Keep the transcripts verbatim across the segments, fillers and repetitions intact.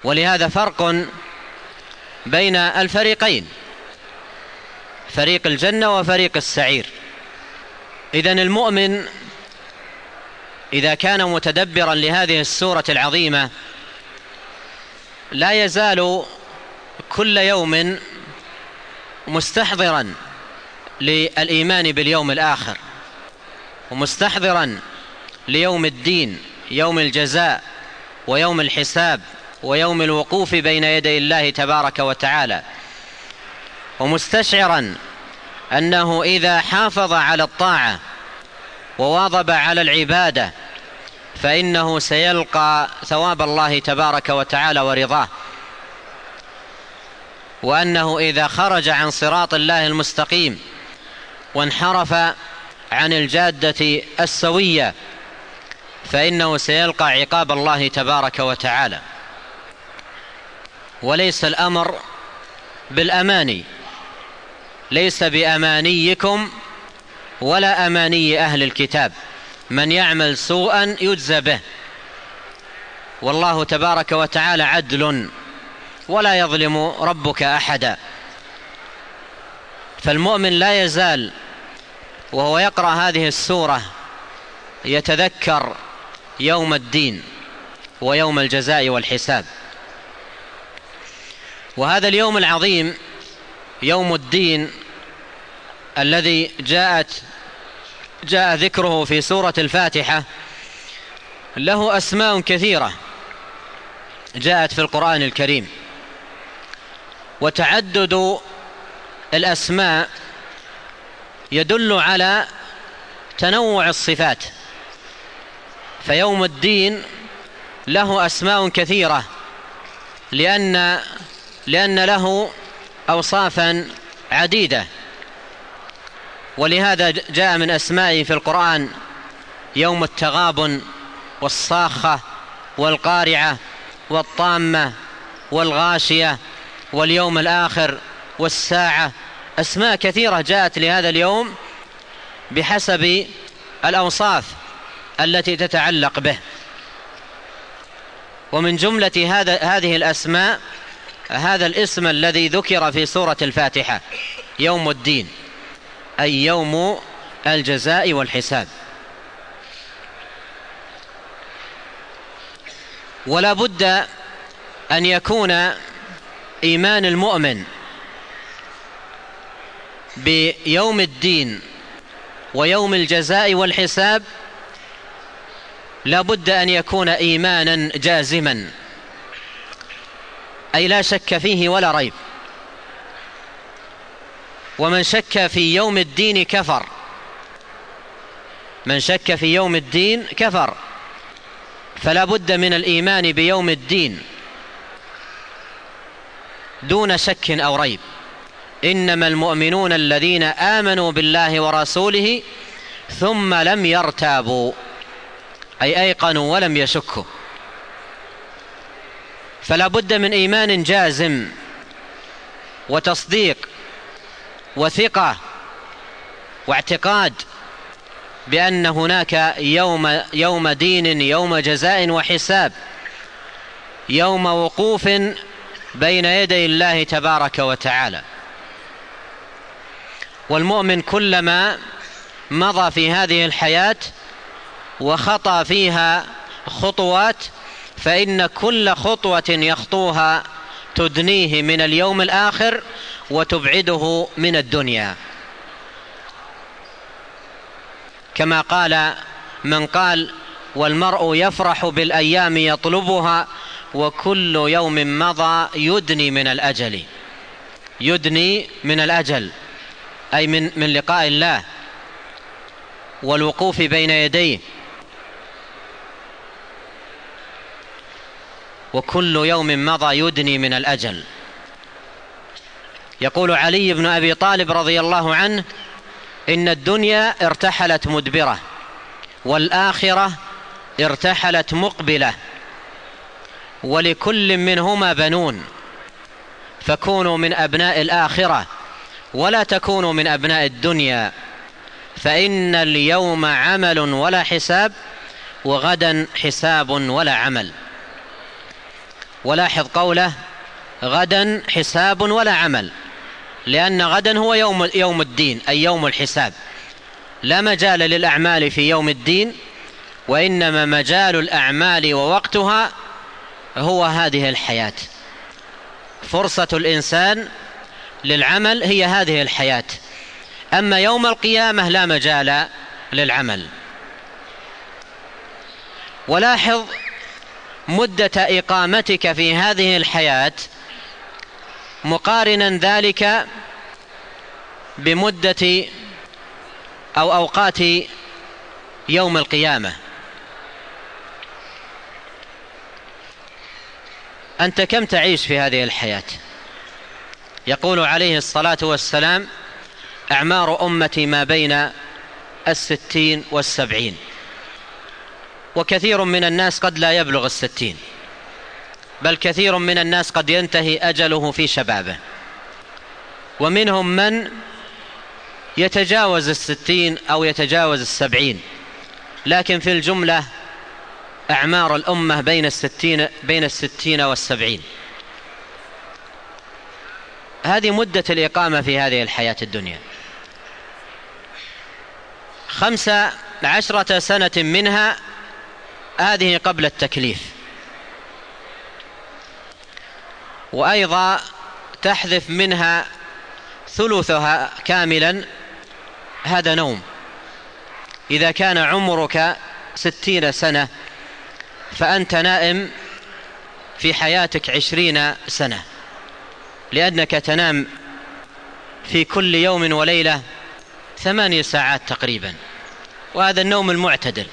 ولهذا فرق بين الفريقين، فريق الجنة وفريق السعير. إذن المؤمن إذا كان متدبرا لهذه السورة العظيمة لا يزال كل يوم مستحضرا للإيمان باليوم الآخر، ومستحضرا ليوم الدين، يوم الجزاء ويوم الحساب ويوم الوقوف بين يدي الله تبارك وتعالى، ومستشعرا أنه إذا حافظ على الطاعة وواظب على العبادة فإنه سيلقى ثواب الله تبارك وتعالى ورضاه، وأنه إذا خرج عن صراط الله المستقيم وانحرف عن الجادة السوية فإنه سيلقى عقاب الله تبارك وتعالى. وليس الأمر بالأماني، ليس بأمانيكم ولا أماني أهل الكتاب، من يعمل سوءا يجزى به، والله تبارك وتعالى عدل ولا يظلم ربك أحدا. فالمؤمن لا يزال وهو يقرأ هذه السورة يتذكر يوم الدين ويوم الجزاء والحساب. وهذا اليوم العظيم يوم الدين الذي جاءت جاء ذكره في سورة الفاتحة له أسماء كثيرة جاءت في القرآن الكريم، وتعدد الأسماء يدل على تنوع الصفات. فيوم الدين له أسماء كثيرة لأن لأن له أوصافا عديدة، ولهذا جاء من أسمائه في القرآن يوم التغابن والصاخة والقارعة والطامة والغاشية واليوم الآخر والساعة. أسماء كثيرة جاءت لهذا اليوم بحسب الأوصاف التي تتعلق به. ومن جملة هذا هذه الأسماء هذا الاسم الذي ذكر في سورة الفاتحة يوم الدين، أي يوم الجزاء والحساب. ولا بد أن يكون إيمان المؤمن بيوم الدين ويوم الجزاء والحساب لا بد أن يكون إيمانا جازما، أي لا شك فيه ولا ريب. ومن شك في يوم الدين كفر، من شك في يوم الدين كفر. فلا بد من الإيمان بيوم الدين دون شك أو ريب. إنما المؤمنون الذين آمنوا بالله ورسوله ثم لم يرتابوا، أي أيقنوا ولم يشكوا. فلا بد من إيمان جازم وتصديق وثقة واعتقاد بأن هناك يوم يوم دين، يوم جزاء وحساب، يوم وقوف بين يدي الله تبارك وتعالى. والمؤمن كلما مضى في هذه الحياة وخطى فيها خطوات فإن كل خطوة يخطوها تدنيه من اليوم الآخر وتبعده من الدنيا. كما قال من قال: والمرء يفرح بالأيام يطلبها وكل يوم مضى يدني من الأجل. يدني من الأجل أي من, من لقاء الله والوقوف بين يديه. وكل يوم مضى يدني من الأجل. يقول علي بن أبي طالب رضي الله عنه: إن الدنيا ارتحلت مدبرة والآخرة ارتحلت مقبلة ولكل منهما بنون، فكونوا من أبناء الآخرة ولا تكونوا من أبناء الدنيا، فإن اليوم عمل ولا حساب وغدا حساب ولا عمل. ولاحظ قوله غدا حساب ولا عمل، لأن غدا هو يوم, يوم الدين، أي يوم الحساب. لا مجال للأعمال في يوم الدين، وإنما مجال الأعمال ووقتها هو هذه الحياة. فرصة الإنسان للعمل هي هذه الحياة، أما يوم القيامة لا مجال للعمل. ولاحظ مدة إقامتك في هذه الحياة مقارنا ذلك بمدة أو أوقات يوم القيامة. أنت كم تعيش في هذه الحياة؟ يقول عليه الصلاة والسلام أعمار أمتي ما بين الستين والسبعين، وكثير من الناس قد لا يبلغ الستين، بل كثير من الناس قد ينتهي أجله في شبابه، ومنهم من يتجاوز الستين أو يتجاوز السبعين، لكن في الجملة أعمار الأمة بين الستين, بين الستين والسبعين. هذه مدة الإقامة في هذه الحياة الدنيا. خمس عشرة سنة منها هذه قبل التكليف، وأيضا تحذف منها ثلثها كاملا، هذا نوم. إذا كان عمرك ستين سنة فأنت نائم في حياتك عشرين سنة، لأنك تنام في كل يوم وليلة ثماني ساعات تقريبا، وهذا النوم المعتدل.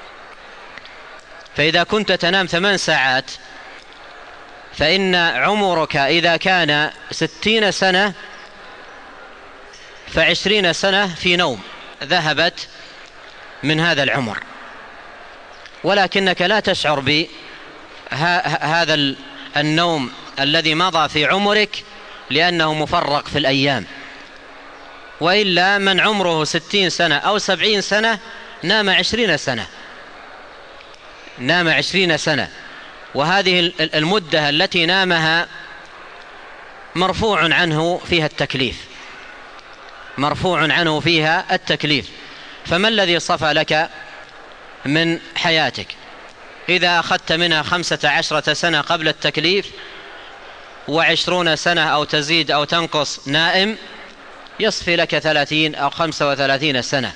فإذا كنت تنام ثمان ساعات فإن عمرك إذا كان ستين سنة فعشرين سنة في نوم ذهبت من هذا العمر، ولكنك لا تشعر بهذا النوم الذي مضى في عمرك لأنه مفرق في الأيام. وإلا من عمره ستين سنة أو سبعين سنة نام عشرين سنة نام عشرين سنة، وهذه المدة التي نامها مرفوع عنه فيها التكليف مرفوع عنه فيها التكليف. فما الذي صفى لك من حياتك؟ إذا أخذت منها خمسة عشرة سنة قبل التكليف وعشرون سنة أو تزيد أو تنقص نائم، يصفي لك ثلاثين أو خمسة وثلاثين سنة.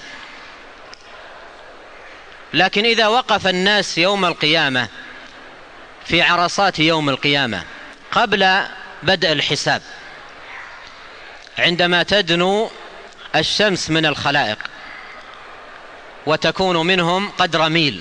لكن إذا وقف الناس يوم القيامة في عرصات يوم القيامة قبل بدء الحساب، عندما تدنو الشمس من الخلائق وتكون منهم قدر ميل،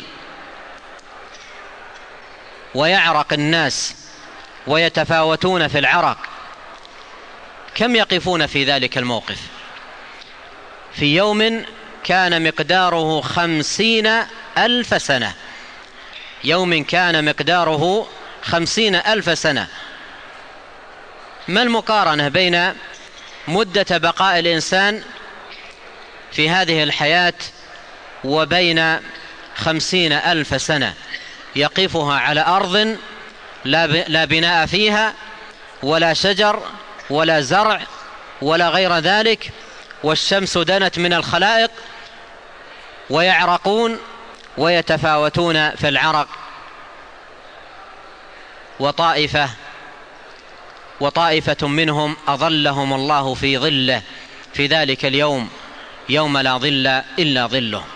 ويعرق الناس ويتفاوتون في العرق، كم يقفون في ذلك الموقف؟ في يوم كان مقداره خمسين ألف سنة، يوم كان مقداره خمسين ألف سنة. ما المقارنة بين مدة بقاء الإنسان في هذه الحياة وبين خمسين ألف سنة يقفها على أرض لا بناء فيها ولا شجر ولا زرع ولا غير ذلك، والشمس دنت من الخلائق ويعرقون ويتفاوتون في العرق، وطائفة وطائفة منهم أظلهم الله في ظله في ذلك اليوم يوم لا ظل إلا ظله.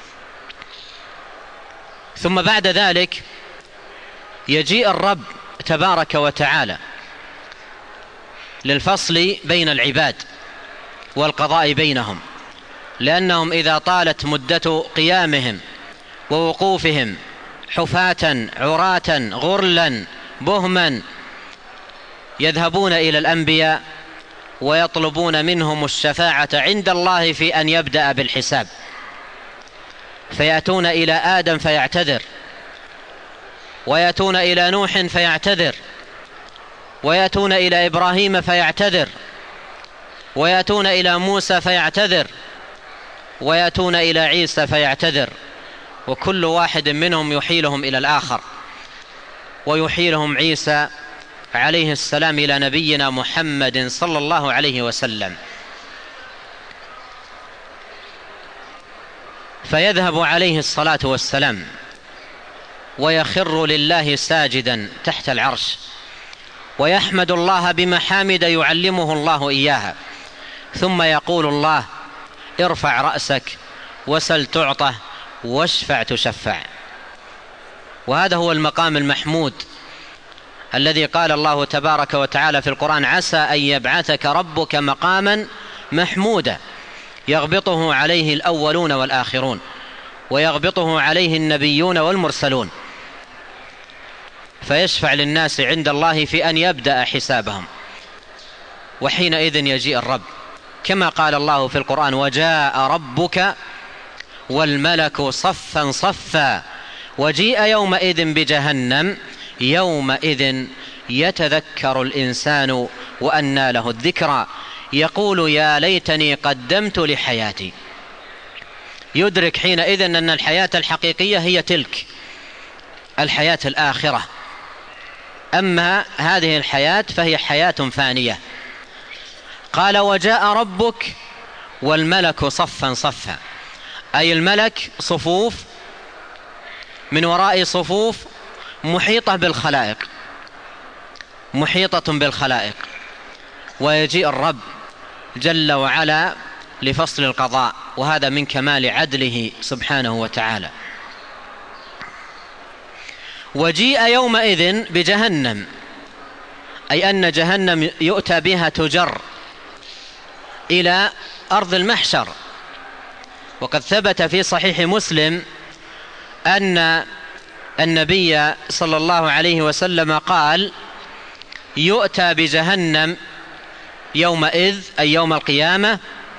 ثم بعد ذلك يجيء الرب تبارك وتعالى للفصل بين العباد والقضاء بينهم، لأنهم إذا طالت مدة قيامهم ووقوفهم حفاة عراة غرلا بهما يذهبون إلى الأنبياء ويطلبون منهم الشفاعة عند الله في أن يبدأ بالحساب، فيأتون إلى آدم فيعتذر، ويأتون إلى نوح فيعتذر، ويأتون إلى إبراهيم فيعتذر، ويأتون إلى موسى فيعتذر، ويأتون إلى عيسى فيعتذر، وكل واحد منهم يحيلهم إلى الآخر. ويحيلهم عيسى عليه السلام إلى نبينا محمد صلى الله عليه وسلم، فيذهب عليه الصلاة والسلام ويخر لله ساجدا تحت العرش، ويحمد الله بمحامد يعلمه الله إياها، ثم يقول الله: ارفع رأسك وسل تعطى واشفع تشفع. وهذا هو المقام المحمود الذي قال الله تبارك وتعالى في القرآن: عسى أن يبعثك ربك مقاما محمودا يغبطه عليه الأولون والآخرون ويغبطه عليه النبيون والمرسلون، فيشفع للناس عند الله في أن يبدأ حسابهم، وحينئذ يجيء الرب كما قال الله في القرآن: وجاء ربك والملك صفا صفا وجيء يومئذ بجهنم يومئذ يتذكر الإنسان وأنى له الذكرى يقول يا ليتني قدمت لحياتي. يدرك حينئذ أن الحياة الحقيقية هي تلك الحياة الآخرة، أما هذه الحياة فهي حياة فانية. قال: وجاء ربك والملك صفا صفا، أي الملك صفوف من وراء صفوف محيطة بالخلائق، محيطة بالخلائق، ويجيء الرب جل وعلا لفصل القضاء، وهذا من كمال عدله سبحانه وتعالى. وجيء يومئذ بجهنم، أي أن جهنم يؤتى بها تجر إلى أرض المحشر. وقد ثبت في صحيح مسلم أن النبي صلى الله عليه وسلم قال: يؤتى بجهنم يومئذ أي يوم القيامة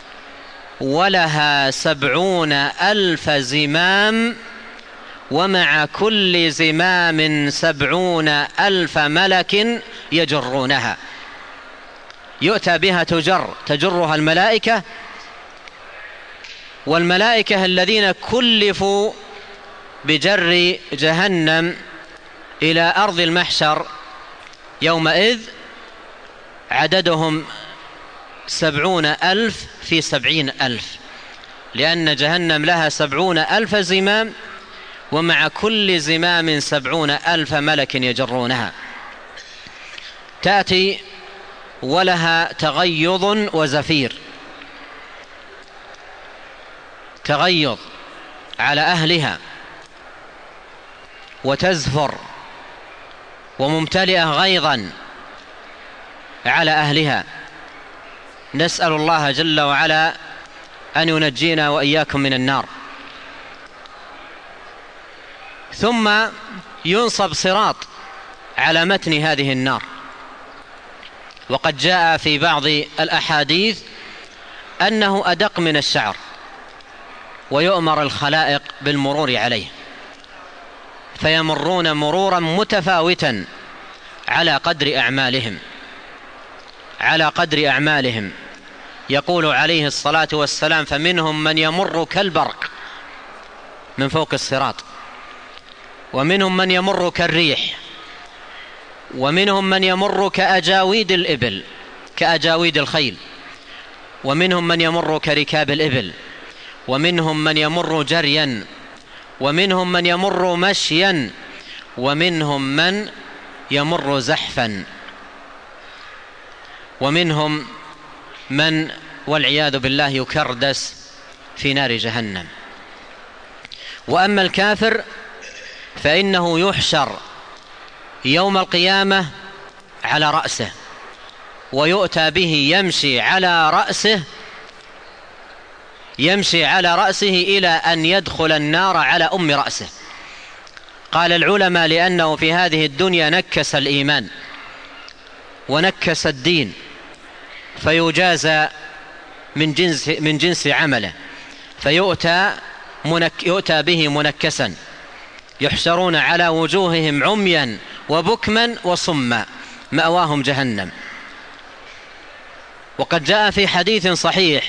ولها سبعون ألف زمام ومع كل زمام سبعون ألف ملك يجرونها. يؤتى بها تجر، تجرها الملائكة، والملائكة الذين كلفوا بجر جهنم إلى أرض المحشر يومئذ عددهم سبعون ألف في سبعين ألف، لأن جهنم لها سبعون ألف زمام ومع كل زمام سبعون ألف ملك يجرونها. تأتي ولها تغيظ وزفير، تغيظ على أهلها وتزفر وممتلئة غيظا على أهلها. نسأل الله جل وعلا أن ينجينا وإياكم من النار. ثم ينصب صراط على متن هذه النار، وقد جاء في بعض الأحاديث أنه أدق من الشعر، ويؤمر الخلائق بالمرور عليه، فيمرون مرورا متفاوتا على قدر أعمالهم، على قدر أعمالهم. يقول عليه الصلاة والسلام: فمنهم من يمر كالبرق من فوق الصراط، ومنهم من يمر كالريح، ومنهم من يمر كأجاويد الإبل، كأجاويد الخيل، ومنهم من يمر كركاب الإبل، ومنهم من يمر جريا، ومنهم من يمر مشيا، ومنهم من يمر زحفا، ومنهم من والعياذ بالله يكردس في نار جهنم. وأما الكافر فإنه يحشر يوم القيامة على رأسه، ويؤتى به يمشي على رأسه، يمشي على رأسه إلى أن يدخل النار على أم رأسه. قال العلماء: لأنه في هذه الدنيا نكس الإيمان ونكس الدين، فيجازى من جنس من جنس عمله، فيؤتى منك يؤتى به منكسا، يحشرون على وجوههم عميا وبكما وصما مأواهم جهنم. وقد جاء في حديث صحيح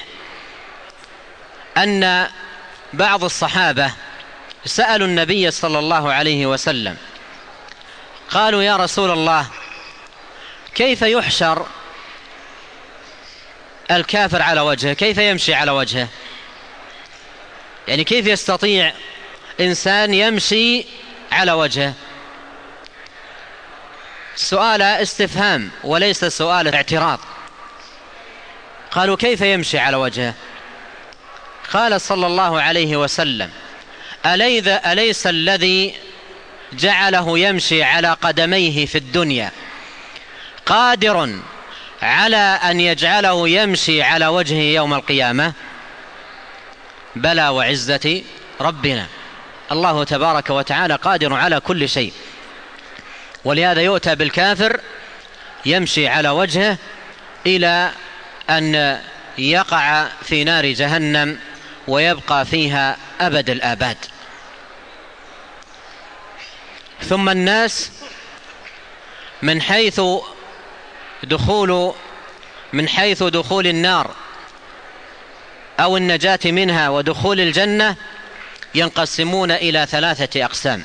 أن بعض الصحابة سألوا النبي صلى الله عليه وسلم قالوا يا رسول الله كيف يحشر الكافر على وجهه؟ كيف يمشي على وجهه؟ يعني كيف يستطيع إنسان يمشي على وجهه؟ سؤال استفهام وليس سؤال اعتراض. قالوا كيف يمشي على وجهه؟ قال صلى الله عليه وسلم أليس الذي جعله يمشي على قدميه في الدنيا قادر على أن يجعله يمشي على وجهه يوم القيامة؟ بلى وعزة ربنا، الله تبارك وتعالى قادر على كل شيء. ولهذا يؤتى بالكافر يمشي على وجهه إلى أن يقع في نار جهنم ويبقى فيها أبد الآباد. ثم الناس من حيث دخول من حيث دخول النار أو النجاة منها ودخول الجنة ينقسمون إلى ثلاثة أقسام.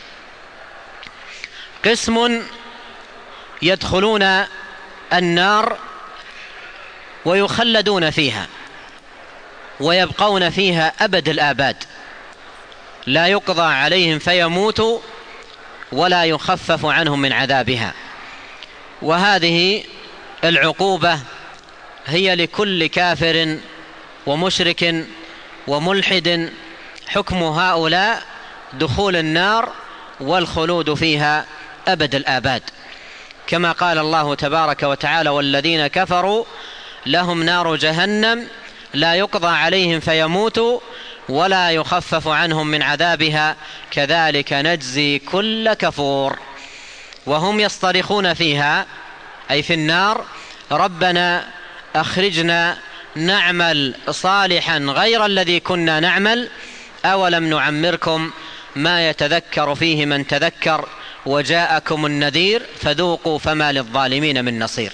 قسم يدخلون النار ويخلدون فيها ويبقون فيها أبد الآباد، لا يقضى عليهم فيموتوا ولا يخفف عنهم من عذابها. وهذه العقوبة هي لكل كافر ومشرك وملحد، حكم هؤلاء دخول النار والخلود فيها أبد الآباد، كما قال الله تبارك وتعالى والذين كفروا لهم نار جهنم لا يقضى عليهم فيموتوا ولا يخفف عنهم من عذابها كذلك نجزي كل كفور. وهم يصطرخون فيها أي في النار ربنا أخرجنا نعمل صالحا غير الذي كنا نعمل أولم نعمركم ما يتذكر فيه من تذكر وجاءكم النذير فذوقوا فما للظالمين من نصير.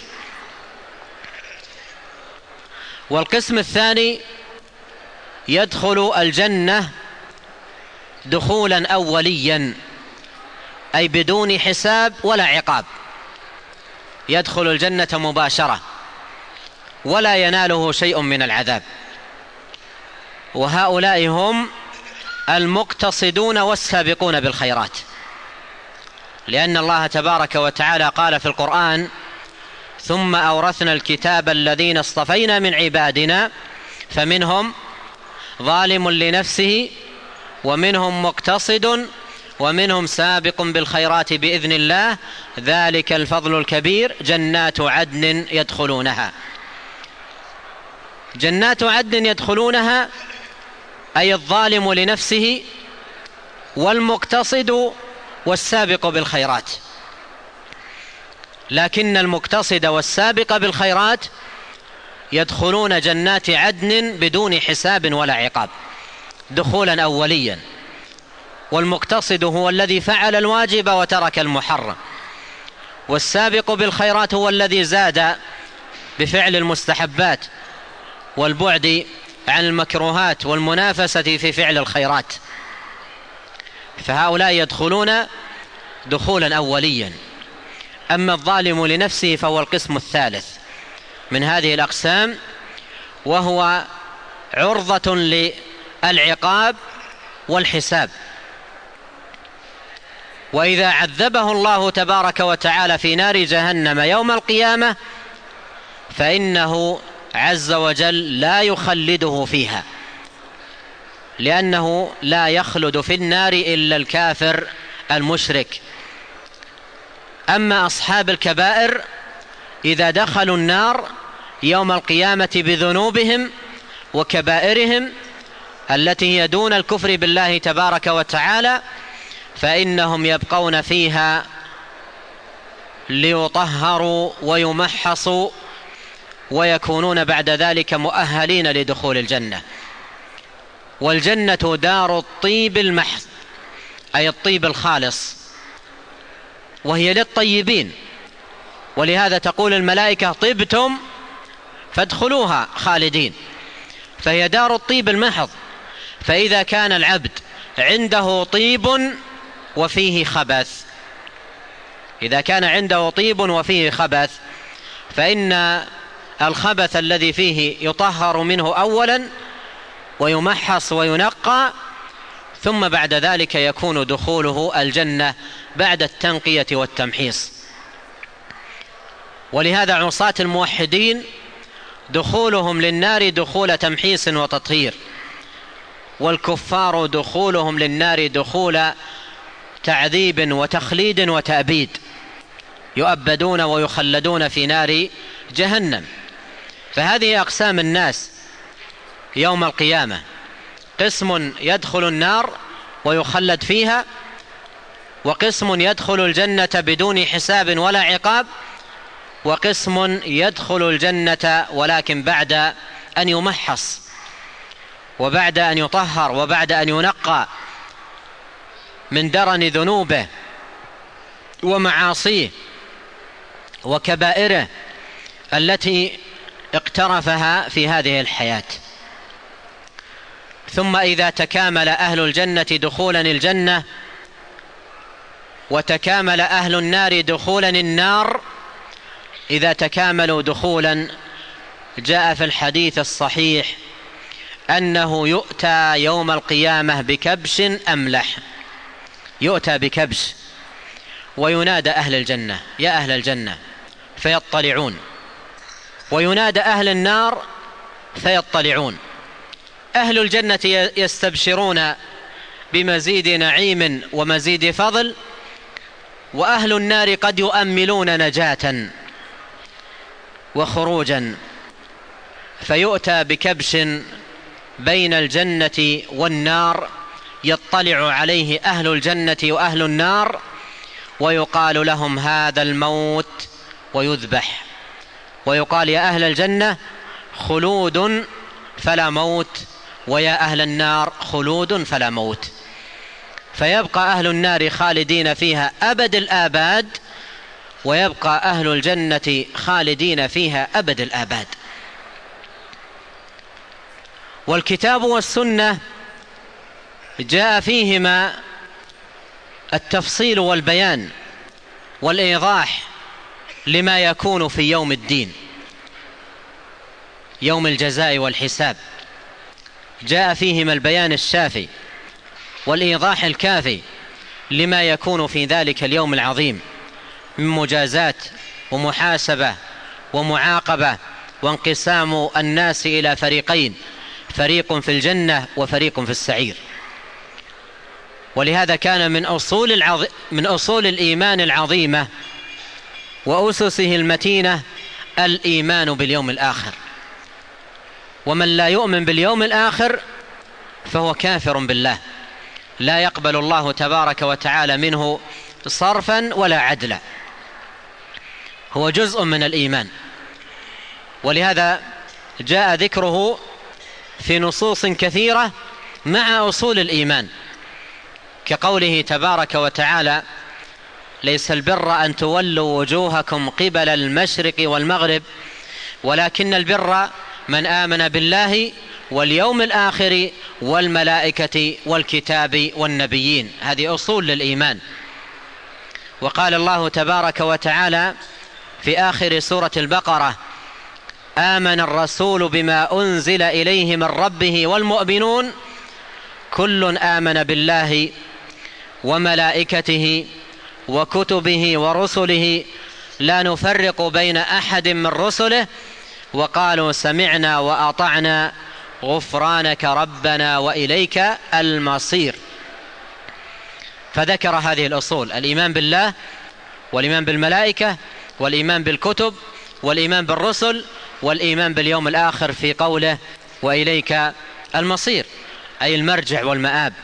والقسم الثاني يدخل الجنة دخولا أوليا أي بدون حساب ولا عقاب، يدخل الجنة مباشرة ولا يناله شيء من العذاب. وهؤلاء هم المقتصدون والسابقون بالخيرات، لأن الله تبارك وتعالى قال في القرآن ثم أورثنا الكتاب الذين اصطفينا من عبادنا فمنهم ظالم لنفسه ومنهم مقتصد ومنهم سابق بالخيرات بإذن الله ذلك الفضل الكبير جنات عدن يدخلونها. جنات عدن يدخلونها أي الظالم لنفسه والمقتصد والسابق بالخيرات، لكن المقتصد والسابق بالخيرات يدخلون جنات عدن بدون حساب ولا عقاب دخولا أوليا. والمقتصد هو الذي فعل الواجب وترك المحرم، والسابق بالخيرات هو الذي زاد بفعل المستحبات والبعد عن المكروهات والمنافسة في فعل الخيرات. فهؤلاء يدخلون دخولا أوليا. أما الظالم لنفسه فهو القسم الثالث من هذه الأقسام، وهو عرضة للعقاب والحساب. وإذا عذبه الله تبارك وتعالى في نار جهنم يوم القيامة فإنه عز وجل لا يخلده فيها، لأنه لا يخلد في النار إلا الكافر المشرك. أما أصحاب الكبائر إذا دخلوا النار يوم القيامة بذنوبهم وكبائرهم التي هي دون الكفر بالله تبارك وتعالى فإنهم يبقون فيها ليطهروا ويمحصوا ويكونون بعد ذلك مؤهلين لدخول الجنة. والجنة دار الطيب المحض أي الطيب الخالص، وهي للطيبين، ولهذا تقول الملائكة طبتم فادخلوها خالدين، فهي دار الطيب المحض. فإذا كان العبد عنده طيب وفيه خبث إذا كان عنده طيب وفيه خبث فإن الخبث الذي فيه يطهر منه أولا ويمحص وينقى، ثم بعد ذلك يكون دخوله الجنة بعد التنقية والتمحيص. ولهذا عصاة الموحدين دخولهم للنار دخول تمحيص وتطهير، والكفار دخولهم للنار دخول تعذيب وتخليد وتأبيد، يؤبدون ويخلدون في نار جهنم. فهذه أقسام الناس يوم القيامة: قسم يدخل النار ويخلد فيها، وقسم يدخل الجنة بدون حساب ولا عقاب، وقسم يدخل الجنة ولكن بعد أن يمحص وبعد أن يطهر وبعد أن ينقى من درن ذنوبه ومعاصيه وكبائره التي اقترفها في هذه الحياة. ثم إذا تكامل أهل الجنة دخولا الجنة وتكامل أهل النار دخولا النار، إذا تكاملوا دخولا جاء في الحديث الصحيح أنه يؤتى يوم القيامة بكبش أملح، يؤتى بكبش وينادى أهل الجنة: يا أهل الجنة، فيطلعون، وينادى أهل النار فيطلعون. أهل الجنة يستبشرون بمزيد نعيم ومزيد فضل، وأهل النار قد يؤملون نجاة وخروجا. فيؤتى بكبش بين الجنة والنار يطلع عليه أهل الجنة وأهل النار، ويقال لهم: هذا الموت، ويذبح، ويقال: يا أهل الجنة خلود فلا موت، ويا أهل النار خلود فلا موت. فيبقى أهل النار خالدين فيها أبد الآباد، ويبقى أهل الجنة خالدين فيها أبد الآباد. والكتاب والسنة جاء فيهما التفصيل والبيان والإيضاح لما يكون في يوم الدين، يوم الجزاء والحساب. جاء فيهما البيان الشافي والإيضاح الكافي لما يكون في ذلك اليوم العظيم من مجازات ومحاسبة ومعاقبة، وانقسام الناس إلى فريقين: فريق في الجنة وفريق في السعير. ولهذا كان من أصول, العظ... من أصول الإيمان العظيمة وأسسه المتينة الإيمان باليوم الآخر. ومن لا يؤمن باليوم الآخر فهو كافر بالله، لا يقبل الله تبارك وتعالى منه صرفا ولا عدلا، هو جزء من الإيمان. ولهذا جاء ذكره في نصوص كثيرة مع أصول الإيمان، كقوله تبارك وتعالى: ليس البر أن تولوا وجوهكم قبل المشرق والمغرب ولكن البر من آمن بالله واليوم الآخر والملائكة والكتاب والنبيين. هذه أصول للإيمان. وقال الله تبارك وتعالى في آخر سورة البقرة: آمن الرسول بما أنزل إليه من ربه والمؤمنون كل آمن بالله وملائكته وكتبه ورسله لا نفرق بين أحد من رسله وقالوا سمعنا وأطعنا غفرانك ربنا وإليك المصير. فذكر هذه الأصول: الإيمان بالله والإيمان بالملائكة والإيمان بالكتب والإيمان بالرسل والإيمان باليوم الآخر في قوله: وإليك المصير، أي المرجع والمآب.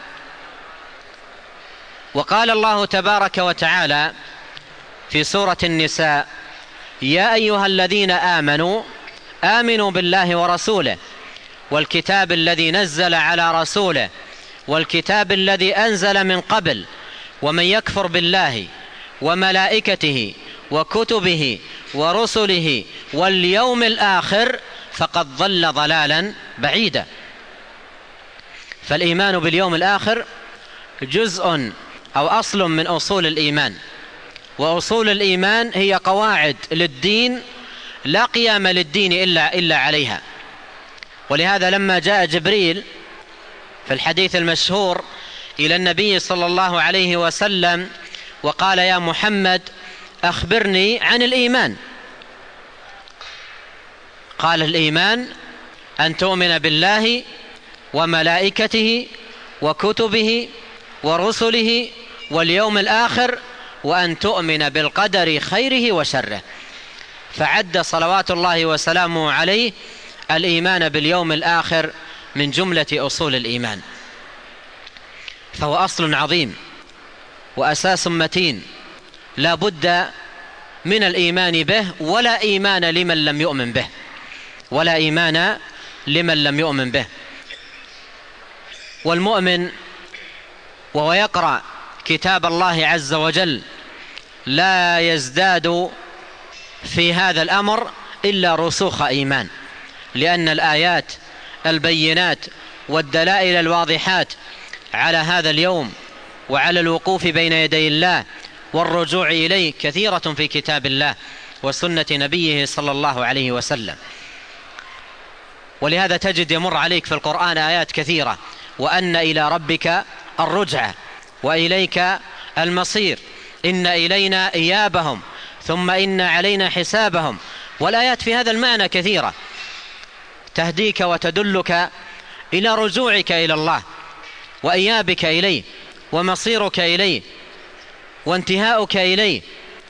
وقال الله تبارك وتعالى في سورة النساء: يا أيها الذين آمنوا آمنوا بالله ورسوله والكتاب الذي نزل على رسوله والكتاب الذي أنزل من قبل ومن يكفر بالله وملائكته وكتبه ورسله واليوم الآخر فقد ضل ضلالا بعيدا. فالإيمان باليوم الآخر جزء أو أصل من أصول الإيمان، وأصول الإيمان هي قواعد للدين لا قيام للدين إلا, إلا عليها. ولهذا لما جاء جبريل في الحديث المشهور إلى النبي صلى الله عليه وسلم وقال: يا محمد أخبرني عن الإيمان، قال: الإيمان أن تؤمن بالله وملائكته وكتبه ورسله واليوم الآخر وأن تؤمن بالقدر خيره وشره. فعد صلوات الله وسلامه عليه الإيمان باليوم الآخر من جملة أصول الإيمان، فهو أصل عظيم وأساس متين لا بد من الإيمان به، ولا إيمان لمن لم يؤمن به، ولا إيمان لمن لم يؤمن به. والمؤمن وهو يقرأ كتاب الله عز وجل لا يزداد في هذا الأمر إلا رسوخ إيمان، لأن الآيات البينات والدلائل الواضحات على هذا اليوم وعلى الوقوف بين يدي الله والرجوع إليه كثيرة في كتاب الله وسنة نبيه صلى الله عليه وسلم. ولهذا تجد يمر عليك في القرآن آيات كثيرة: وأن إلى ربك الرجعة وإليك المصير، إن إلينا إيابهم ثم إن علينا حسابهم. والآيات في هذا المعنى كثيرة تهديك وتدلك إلى رجوعك إلى الله وإيابك إليه ومصيرك إليه وانتهاؤك إليه،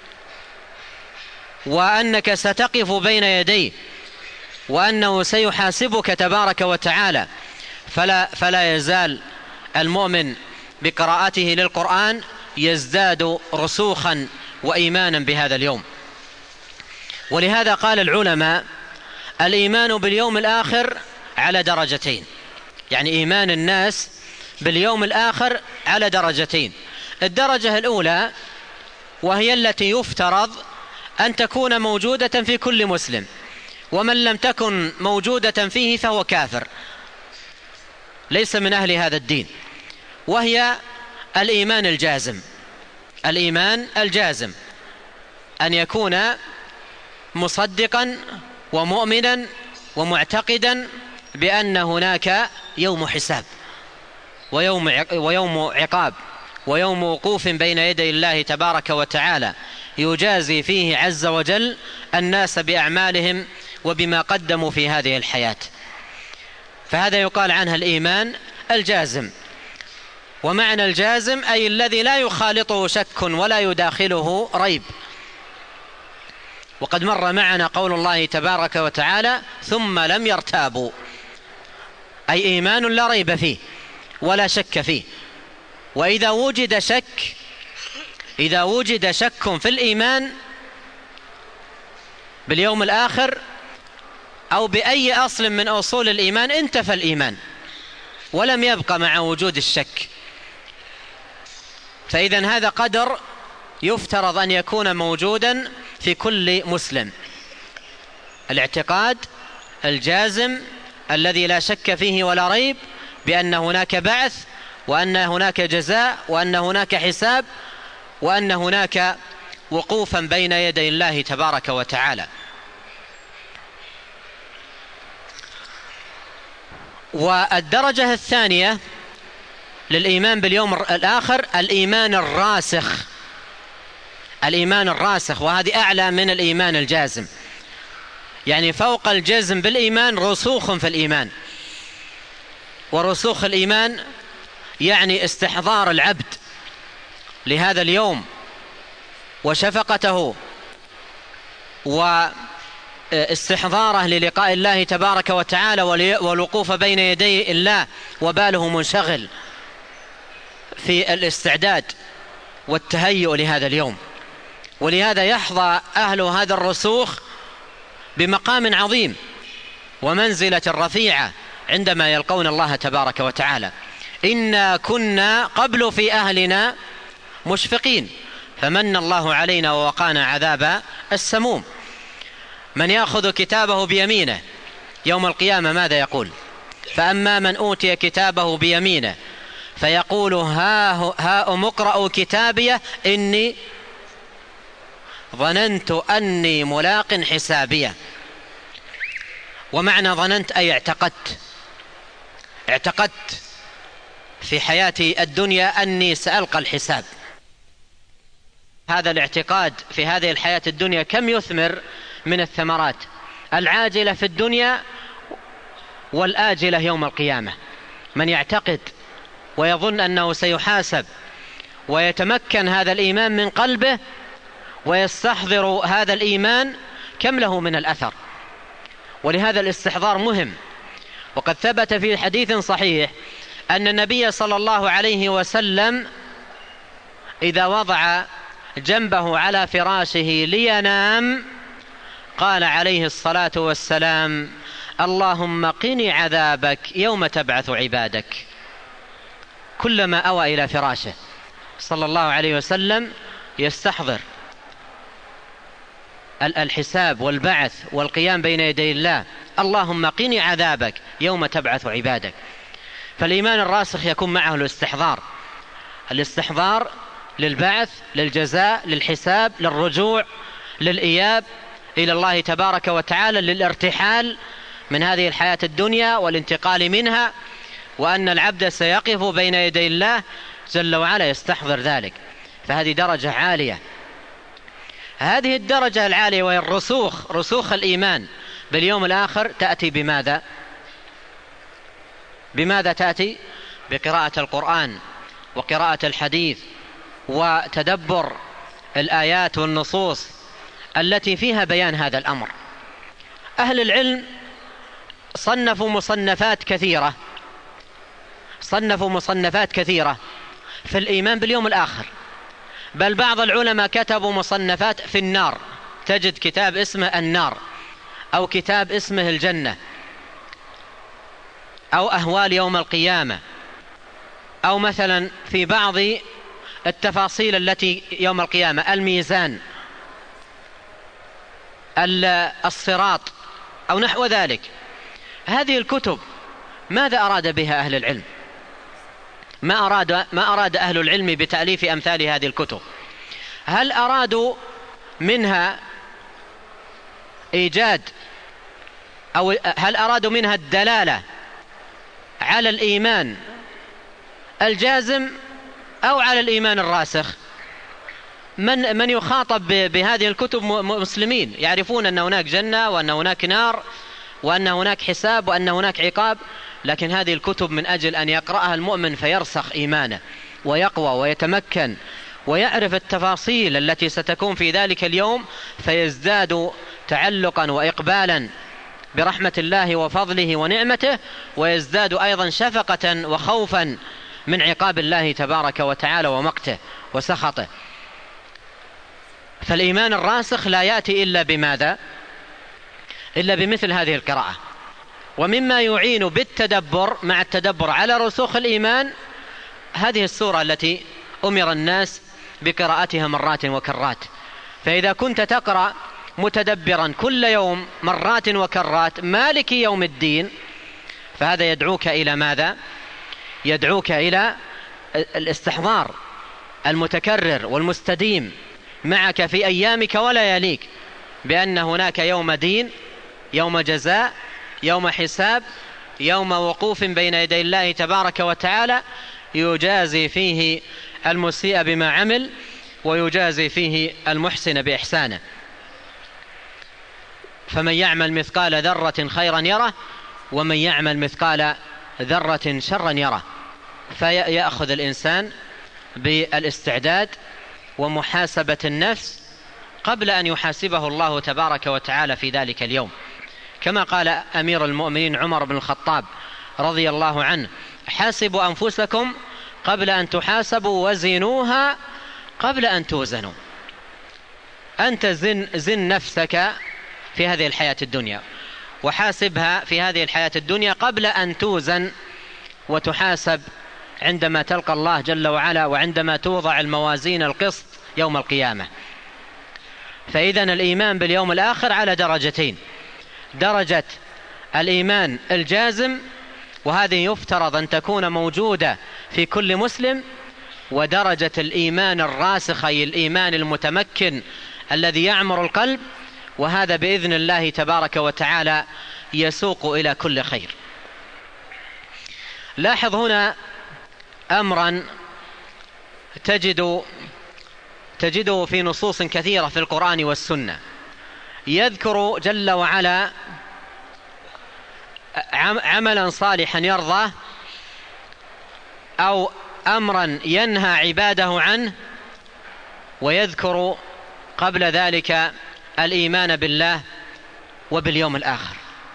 وأنك ستقف بين يديه، وأنه سيحاسبك تبارك وتعالى. فلا, فلا يزال المؤمن بقراءته للقرآن يزداد رسوخا وإيمانا بهذا اليوم. ولهذا قال العلماء: الإيمان باليوم الآخر على درجتين، يعني إيمان الناس باليوم الآخر على درجتين. الدرجة الأولى وهي التي يفترض أن تكون موجودة في كل مسلم، ومن لم تكن موجودة فيه فهو كافر ليس من أهل هذا الدين، وهي الإيمان الجازم. الإيمان الجازم أن يكون مصدقا ومؤمنا ومعتقدا بأن هناك يوم حساب ويوم ويوم عقاب ويوم وقوف بين يدي الله تبارك وتعالى يجازي فيه عز وجل الناس بأعمالهم وبما قدموا في هذه الحياة. فهذا يقال عنها الإيمان الجازم. ومعنى الجازم أي الذي لا يخالطه شك ولا يداخله ريب. وقد مر معنا قول الله تبارك وتعالى: ثم لم يرتابوا، أي إيمان لا ريب فيه ولا شك فيه. وإذا وجد شك إذا وجد شك في الإيمان باليوم الآخر أو بأي أصل من أصول الإيمان انتفى الإيمان ولم يبقى مع وجود الشك. فإذن هذا قدر يفترض أن يكون موجودا في كل مسلم: الاعتقاد الجازم الذي لا شك فيه ولا ريب بأن هناك بعث، وأن هناك جزاء، وأن هناك حساب، وأن هناك وقوفا بين يدي الله تبارك وتعالى. والدرجة الثانية للإيمان باليوم الآخر الإيمان الراسخ. الإيمان الراسخ، وهذه أعلى من الإيمان الجازم، يعني فوق الجزم بالإيمان رسوخ في الإيمان. ورسوخ الإيمان يعني استحضار العبد لهذا اليوم وشفقته واستحضاره للقاء الله تبارك وتعالى والوقوف بين يدي الله، وباله منشغل في الاستعداد والتهيؤ لهذا اليوم. ولهذا يحظى أهل هذا الرسوخ بمقام عظيم ومنزلة رفيعة عندما يلقون الله تبارك وتعالى. إنا كنا قبل في أهلنا مشفقين فمن الله علينا ووقانا عذاب السموم. من يأخذ كتابه بيمينه يوم القيامة ماذا يقول؟ فأما من أوتي كتابه بيمينه فيقول ها ها أم اقرأوا كتابيه إني ظننت أني ملاق حسابية. ومعنى ظننت أي اعتقدت اعتقدت في حياتي الدنيا أني سألقى الحساب. هذا الاعتقاد في هذه الحياة الدنيا كم يثمر من الثمرات العاجلة في الدنيا والآجلة يوم القيامة. من يعتقد ويظن أنه سيحاسب ويتمكن هذا الإيمان من قلبه ويستحضر هذا الإيمان كم له من الأثر. ولهذا الاستحضار مهم. وقد ثبت في حديث صحيح أن النبي صلى الله عليه وسلم إذا وضع جنبه على فراشه لينام قال عليه الصلاة والسلام: اللهم قني عذابك يوم تبعث عبادك. كلما أوى إلى فراشه صلى الله عليه وسلم يستحضر الحساب والبعث والقيام بين يدي الله. اللهم قني عذابك يوم تبعث عبادك. فالإيمان الراسخ يكون معه الاستحضار الاستحضار للبعث، للجزاء، للحساب، للرجوع، للإياب إلى الله تبارك وتعالى، للارتحال من هذه الحياة الدنيا والانتقال منها، وأن العبد سيقف بين يدي الله جل وعلا يستحضر ذلك. فهذه درجة عالية. هذه الدرجة العالية وهي الرسوخ رسوخ الإيمان باليوم الآخر تأتي بماذا؟ بماذا تأتي؟ بقراءة القرآن وقراءة الحديث وتدبر الآيات والنصوص التي فيها بيان هذا الأمر. أهل العلم صنفوا مصنفات كثيرة صنفوا مصنفات كثيرة في الإيمان باليوم الآخر. بل بعض العلماء كتبوا مصنفات في النار. تجد كتاب اسمه النار، أو كتاب اسمه الجنة، أو أهوال يوم القيامة، أو مثلا في بعض التفاصيل التي يوم القيامة الميزان، الصراط، أو نحو ذلك. هذه الكتب ماذا أراد بها أهل العلم؟ ما أراد, ما أراد أهل العلم بتأليف أمثال هذه الكتب؟ هل أرادوا منها إيجاد أو هل أرادوا منها الدلالة على الإيمان الجازم أو على الإيمان الراسخ؟ من من يخاطب بهذه الكتب مسلمين يعرفون أن هناك جنة وأن هناك نار وأن هناك حساب وأن هناك عقاب، لكن هذه الكتب من أجل أن يقرأها المؤمن فيرسخ إيمانه ويقوى ويتمكن ويعرف التفاصيل التي ستكون في ذلك اليوم، فيزداد تعلقا وإقبالا برحمة الله وفضله ونعمته، ويزداد أيضا شفقة وخوفا من عقاب الله تبارك وتعالى ومقته وسخطه. فالإيمان الراسخ لا يأتي إلا بماذا؟ إلا بمثل هذه القراءة. ومما يعين بالتدبر مع التدبر على رسوخ الإيمان هذه السورة التي أمر الناس بقراءتها مرات وكرات. فإذا كنت تقرأ متدبرا كل يوم مرات وكرات مالك يوم الدين، فهذا يدعوك إلى ماذا؟ يدعوك إلى الاستحضار المتكرر والمستديم معك في أيامك ولياليك بأن هناك يوم دين، يوم جزاء، يوم حساب، يوم وقوف بين يدي الله تبارك وتعالى يجازي فيه المسيء بما عمل ويجازي فيه المحسن بإحسانه. فمن يعمل مثقال ذرة خيرا يره ومن يعمل مثقال ذرة شرا يره. فيأخذ الإنسان بالاستعداد ومحاسبة النفس قبل أن يحاسبه الله تبارك وتعالى في ذلك اليوم، كما قال أمير المؤمنين عمر بن الخطاب رضي الله عنه: حاسبوا أنفسكم قبل أن تحاسبوا وزنوها قبل أن توزنوا. أنت زن, زن نفسك في هذه الحياة الدنيا وحاسبها في هذه الحياة الدنيا قبل أن توزن وتحاسب عندما تلقى الله جل وعلا وعندما توضع الموازين القسط يوم القيامة. فإذن الإيمان باليوم الآخر على درجتين: درجة الإيمان الجازم، وهذه يفترض أن تكون موجودة في كل مسلم، ودرجة الإيمان الراسخ أي الإيمان المتمكن الذي يعمر القلب، وهذا بإذن الله تبارك وتعالى يسوق إلى كل خير. لاحظ هنا أمرا تجد تجده في نصوص كثيرة في القرآن والسنة، يذكر جل وعلا عملا صالحا يرضاه أو أمرا ينهى عباده عنه، ويذكر قبل ذلك الإيمان بالله وباليوم الآخر.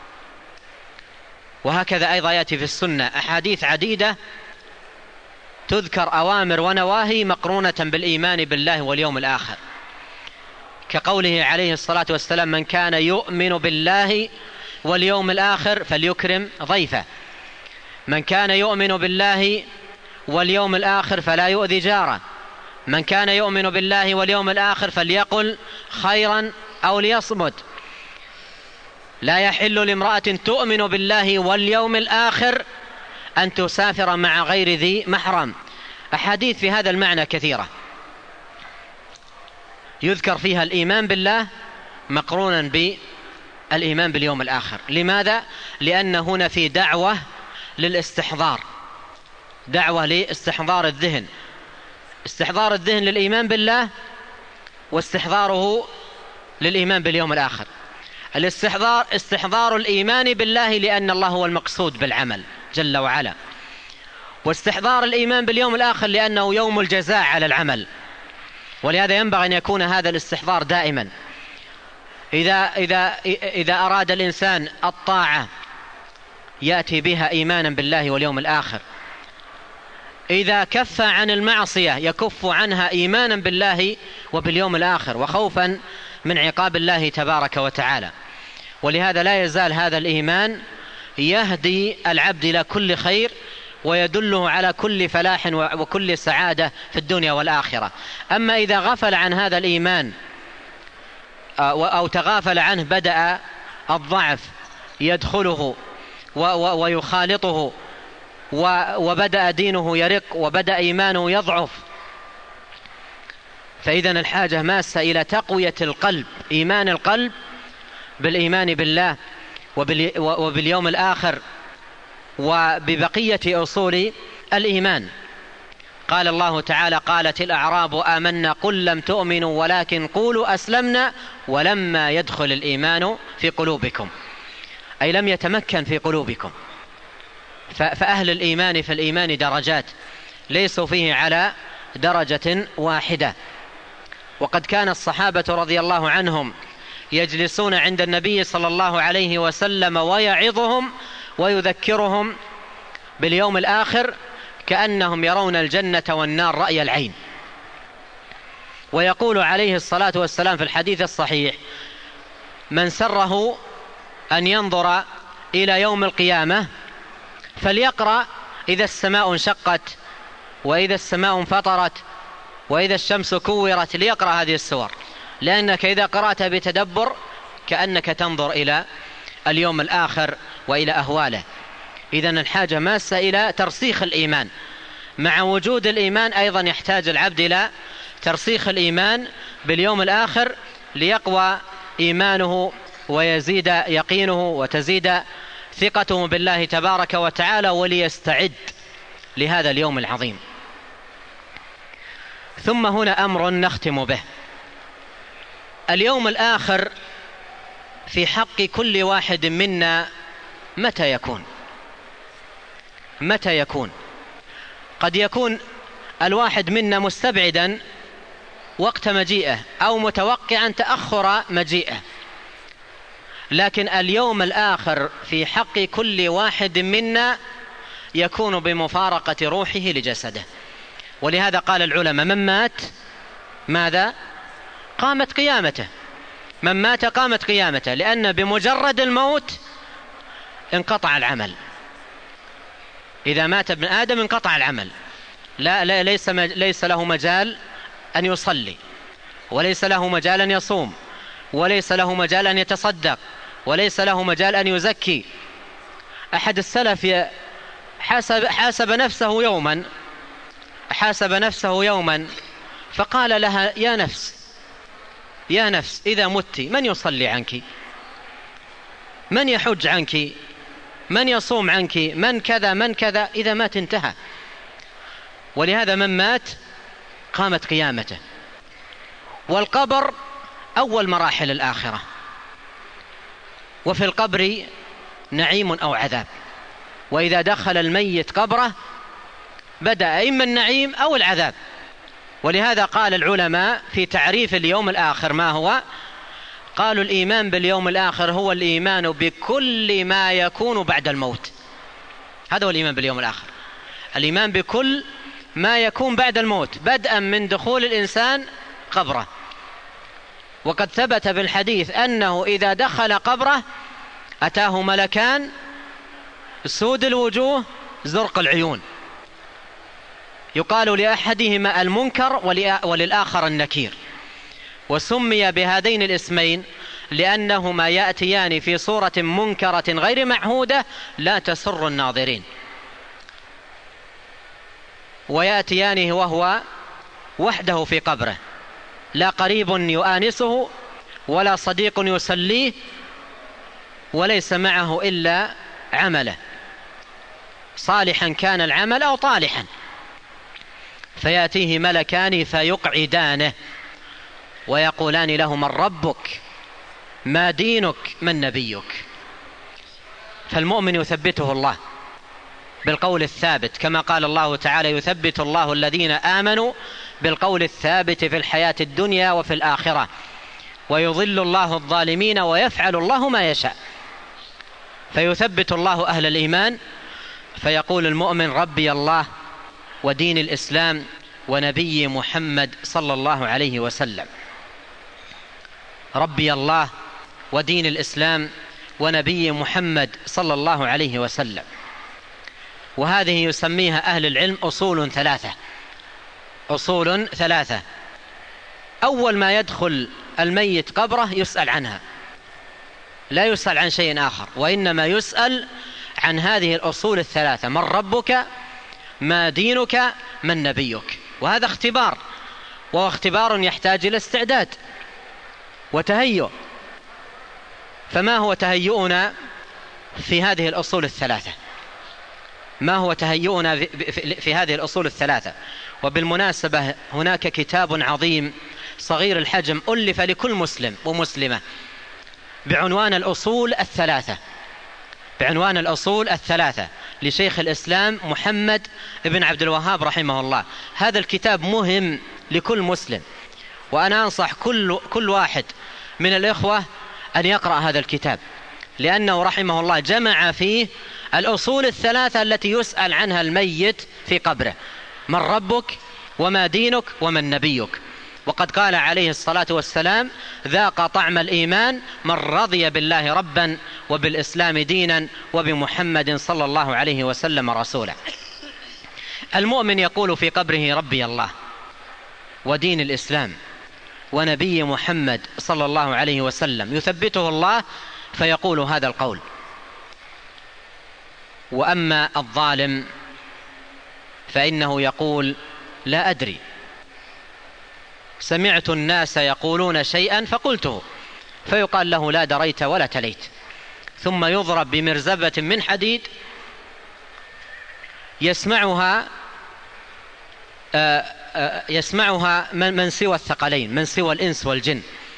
وهكذا أيضا يأتي في السنة أحاديث عديدة تذكر أوامر ونواهي مقرونة بالإيمان بالله واليوم الآخر، كقوله عليه الصلاة والسلام: من كان يؤمن بالله واليوم الآخر فليكرم ضيفه، من كان يؤمن بالله واليوم الآخر فلا يؤذي جاره، من كان يؤمن بالله واليوم الآخر فليقل خيرا أو ليصمت، لا يحل لامرأة تؤمن بالله واليوم الآخر أن تسافر مع غير ذي محرم. أحاديث في هذا المعنى كثيرة يذكر فيها الإيمان بالله مقرونا بالإيمان باليوم الآخر. لماذا؟ لأن هنا في دعوة للاستحضار، دعوة لاستحضار الذهن، استحضار الذهن للإيمان بالله واستحضاره للإيمان باليوم الآخر. الاستحضار استحضار الإيمان بالله لأن الله هو المقصود بالعمل جل وعلا، واستحضار الإيمان باليوم الآخر لأنه يوم الجزاء على العمل. ولهذا ينبغي أن يكون هذا الاستحضار دائما. إذا, إذا, إذا أراد الإنسان الطاعة يأتي بها إيمانا بالله واليوم الآخر، إذا كف عن المعصية يكف عنها إيمانا بالله وباليوم الآخر وخوفا من عقاب الله تبارك وتعالى. ولهذا لا يزال هذا الإيمان يهدي العبد إلى كل خير ويدله على كل فلاح وكل سعادة في الدنيا والآخرة. أما إذا غفل عن هذا الإيمان أو تغافل عنه بدأ الضعف يدخله ويخالطه، وبدأ دينه يرق وبدأ إيمانه يضعف. فإذا الحاجة ماسة إلى تقوية القلب، إيمان القلب بالإيمان بالله وباليوم الآخر وببقية أصول الإيمان. قال الله تعالى: قالت الأعراب آمنا قل لم تؤمنوا ولكن قولوا أسلمنا ولما يدخل الإيمان في قلوبكم، أي لم يتمكن في قلوبكم. فأهل الإيمان في الإيمان درجات ليسوا فيه على درجة واحدة. وقد كان الصحابة رضي الله عنهم يجلسون عند النبي صلى الله عليه وسلم ويعظهم ويذكرهم باليوم الآخر كأنهم يرون الجنة والنار رأي العين. ويقول عليه الصلاة والسلام في الحديث الصحيح: من سره أن ينظر إلى يوم القيامة فليقرأ إذا السماء انشقت وإذا السماء انفطرت وإذا الشمس كورت، ليقرأ هذه السور، لأنك إذا قرأت بتدبر كأنك تنظر إلى اليوم الآخر وإلى أهواله. إذن الحاجة ماسة إلى ترسيخ الإيمان. مع وجود الإيمان أيضا يحتاج العبد إلى ترسيخ الإيمان باليوم الآخر ليقوى إيمانه ويزيد يقينه وتزيد ثقته بالله تبارك وتعالى، وليستعد لهذا اليوم العظيم. ثم هنا أمر نختم به: اليوم الآخر في حق كل واحد منا متى يكون؟ متى يكون؟ قد يكون الواحد منا مستبعدا وقت مجيئه أو متوقعا تأخر مجيئه، لكن اليوم الآخر في حق كل واحد منا يكون بمفارقة روحه لجسده. ولهذا قال العلماء: من مات ماذا؟ قامت قيامته. من مات قامت قيامته، لأن بمجرد الموت انقطع العمل. إذا مات ابن آدم انقطع العمل، لا, لا ليس, ليس له مجال أن يصلي، وليس له مجال أن يصوم، وليس له مجال أن يتصدق، وليس له مجال أن يزكي. أحد السلف حاسب, حاسب نفسه يوما حاسب نفسه يوما فقال لها: يا نفس، يا نفس إذا مت من يصلي عنك؟ من يحج عنك؟ من يصوم عنك؟ من كذا من كذا؟ إذا مات انتهى. ولهذا من مات قامت قيامته. والقبر أول مراحل الآخرة، وفي القبر نعيم أو عذاب. وإذا دخل الميت قبره بدأ إما النعيم أو العذاب. ولهذا قال العلماء في تعريف اليوم الآخر ما هو؟ قالوا الإيمان باليوم الآخر هو الإيمان بكل ما يكون بعد الموت. هذا هو الإيمان باليوم الآخر، الإيمان بكل ما يكون بعد الموت، بدءا من دخول الإنسان قبره. وقد ثبت بالحديث أنه إذا دخل قبره أتاه ملكان سود الوجوه زرق العيون، يقال لأحدهما المنكر وللآخر النكير. وسمي بهذين الاسمين لأنهما يأتيان في صورة منكرة غير معهودة لا تسر الناظرين، ويأتيانه وهو وحده في قبره، لا قريب يؤانسه ولا صديق يسليه، وليس معه إلا عمله، صالحا كان العمل أو طالحا. فيأتيه ملكان فيقعدانه ويقولان له: من ربك؟ ما دينك؟ من نبيك؟ فالمؤمن يثبته الله بالقول الثابت، كما قال الله تعالى: يثبت الله الذين آمنوا بالقول الثابت في الحياة الدنيا وفي الآخرة ويضل الله الظالمين ويفعل الله ما يشاء. فيثبت الله أهل الإيمان، فيقول المؤمن: ربي الله ودين الإسلام ونبي محمد صلى الله عليه وسلم. ربي الله ودين الإسلام ونبي محمد صلى الله عليه وسلم. وهذه يسميها أهل العلم أصول ثلاثة. أصول ثلاثة: أول ما يدخل الميت قبره يسأل عنها، لا يسأل عن شيء آخر، وإنما يسأل عن هذه الأصول الثلاثة: من ربك؟ ما دينك؟ من نبيك؟ وهذا اختبار، وهو اختبار يحتاج إلى استعداد وتهيؤ. فما هو تهيؤنا في هذه الأصول الثلاثة؟ ما هو تهيؤنا في هذه الأصول الثلاثة؟ وبالمناسبة هناك كتاب عظيم صغير الحجم ألف لكل مسلم ومسلمة بعنوان الأصول الثلاثة، بعنوان الأصول الثلاثة لشيخ الإسلام محمد بن عبد الوهاب رحمه الله. هذا الكتاب مهم لكل مسلم، وأنا أنصح كل, كل واحد من الإخوة أن يقرأ هذا الكتاب، لأنه رحمه الله جمع فيه الأصول الثلاثة التي يسأل عنها الميت في قبره: من ربك؟ وما دينك؟ ومن نبيك؟ وقد قال عليه الصلاة والسلام: ذاق طعم الإيمان من رضي بالله ربا وبالإسلام دينا وبمحمد صلى الله عليه وسلم رسولا. المؤمن يقول في قبره: ربي الله ودين الإسلام ونبي محمد صلى الله عليه وسلم، يثبته الله فيقول هذا القول. وأما الظالم فإنه يقول: لا أدري، سمعت الناس يقولون شيئا فقلته، فيقال له: لا دريت ولا تليت. ثم يضرب بمرزبة من حديد يسمعها يسمعها من سوى الثقلين، من سوى الإنس والجن.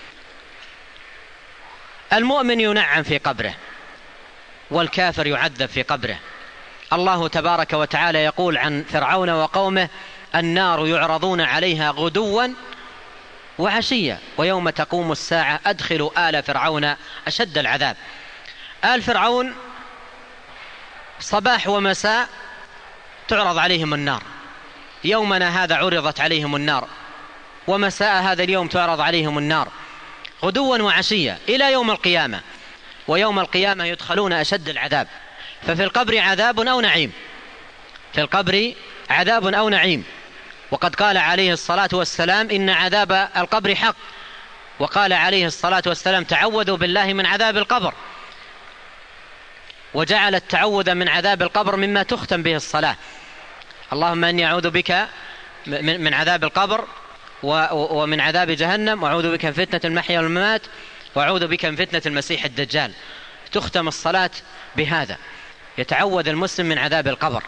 المؤمن ينعم في قبره، والكافر يعذب في قبره. الله تبارك وتعالى يقول عن فرعون وقومه: النار يعرضون عليها غدوا وعشيا ويوم تقوم الساعة أدخلوا آل فرعون أشد العذاب. آل فرعون صباح ومساء تعرض عليهم النار، يومنا هذا عرضت عليهم النار، ومساء هذا اليوم تعرض عليهم النار، غدوا وعشيا إلى يوم القيامة. ويوم القيامة يدخلون أشد العذاب. ففي القبر عذاب أو نعيم، في القبر عذاب أو نعيم. وقد قال عليه الصلاة والسلام: إن عذاب القبر حق. وقال عليه الصلاة والسلام: تعوذوا بالله من عذاب القبر. وجعل التعوذ من عذاب القبر مما تختم به الصلاة: اللهم إني أعوذ بك من عذاب القبر ومن عذاب جهنم، وأعوذ بك من فتنة المحيا والممات، وأعوذ بك من فتنة المسيح الدجال. تختم الصلاة بهذا، يتعوذ المسلم من عذاب القبر.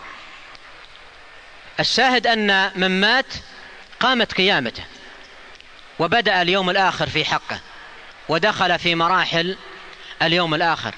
الشاهد أن من مات قامت قيامته، وبدأ اليوم الآخر في حقه، ودخل في مراحل اليوم الآخر.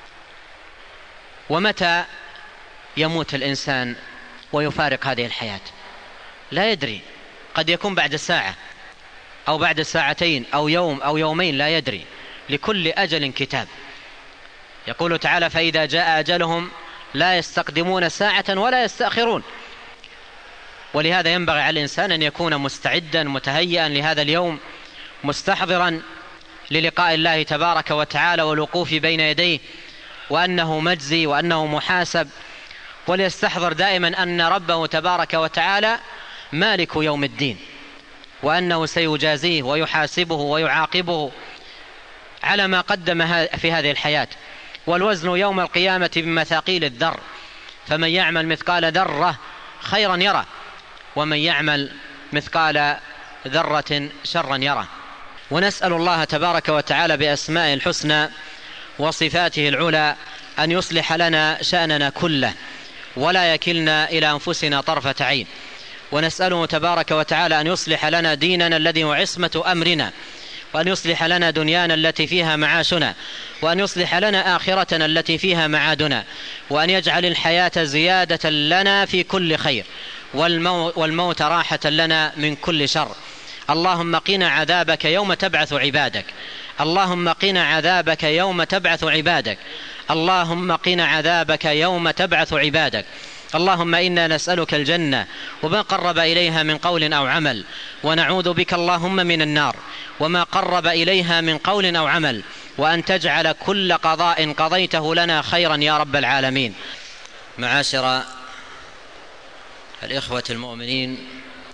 ومتى يموت الإنسان ويفارق هذه الحياة؟ لا يدري، قد يكون بعد ساعة أو بعد ساعتين أو يوم أو يومين، لا يدري. لكل أجل كتاب. يقول تعالى: فإذا جاء أجلهم لا يستقدمون ساعة ولا يستأخرون. ولهذا ينبغي على الإنسان أن يكون مستعدا متهيئا لهذا اليوم، مستحضرا للقاء الله تبارك وتعالى والوقوف بين يديه، وأنه مجزي وأنه محاسب. وليستحضر دائما أن ربه تبارك وتعالى مالك يوم الدين، وأنه سيجازيه ويحاسبه ويعاقبه على ما قدم في هذه الحياة. والوزن يوم القيامة بمثاقيل الذر، فمن يعمل مثقال ذرة خيرا يره، ومن يعمل مثقال ذرة شرا يره. ونسأل الله تبارك وتعالى بأسمائه الحسنى وصفاته العلى أن يصلح لنا شأننا كله، ولا يكلنا إلى أنفسنا طرفة عين. ونسأله تبارك وتعالى أن يصلح لنا ديننا الذي هو عصمة أمرنا، وأن يصلح لنا دنيانا التي فيها معاشنا، وأن يصلح لنا آخرتنا التي فيها معادنا، وأن يجعل الحياة زيادة لنا في كل خير، والموت راحة لنا من كل شر. اللهم قنا عذابك يوم تبعث عبادك، اللهم قنا عذابك يوم تبعث عبادك، اللهم قنا عذابك يوم تبعث عبادك. اللهم إنا نسألك الجنة وما قرب إليها من قول أو عمل، ونعوذ بك اللهم من النار وما قرب إليها من قول أو عمل، وأن تجعل كل قضاء قضيته لنا خيرا يا رب العالمين. معاشر الإخوة المؤمنين،